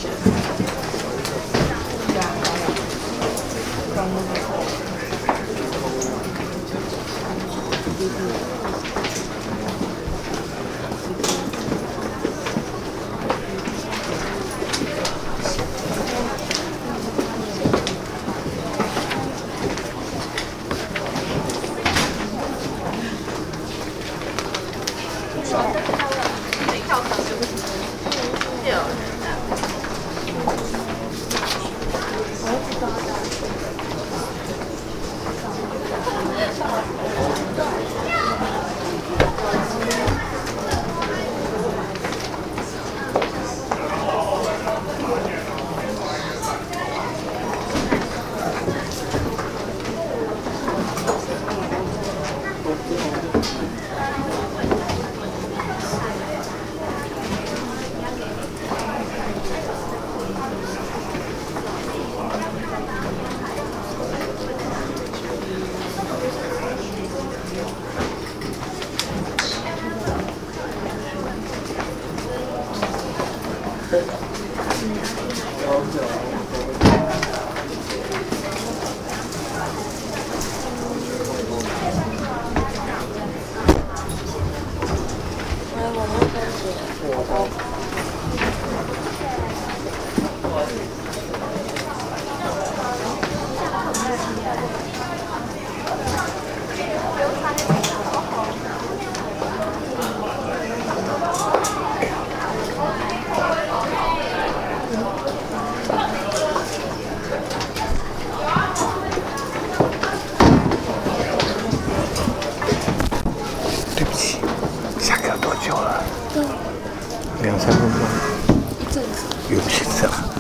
对不起，下课多久了？2、3分钟。一阵子。有些这样。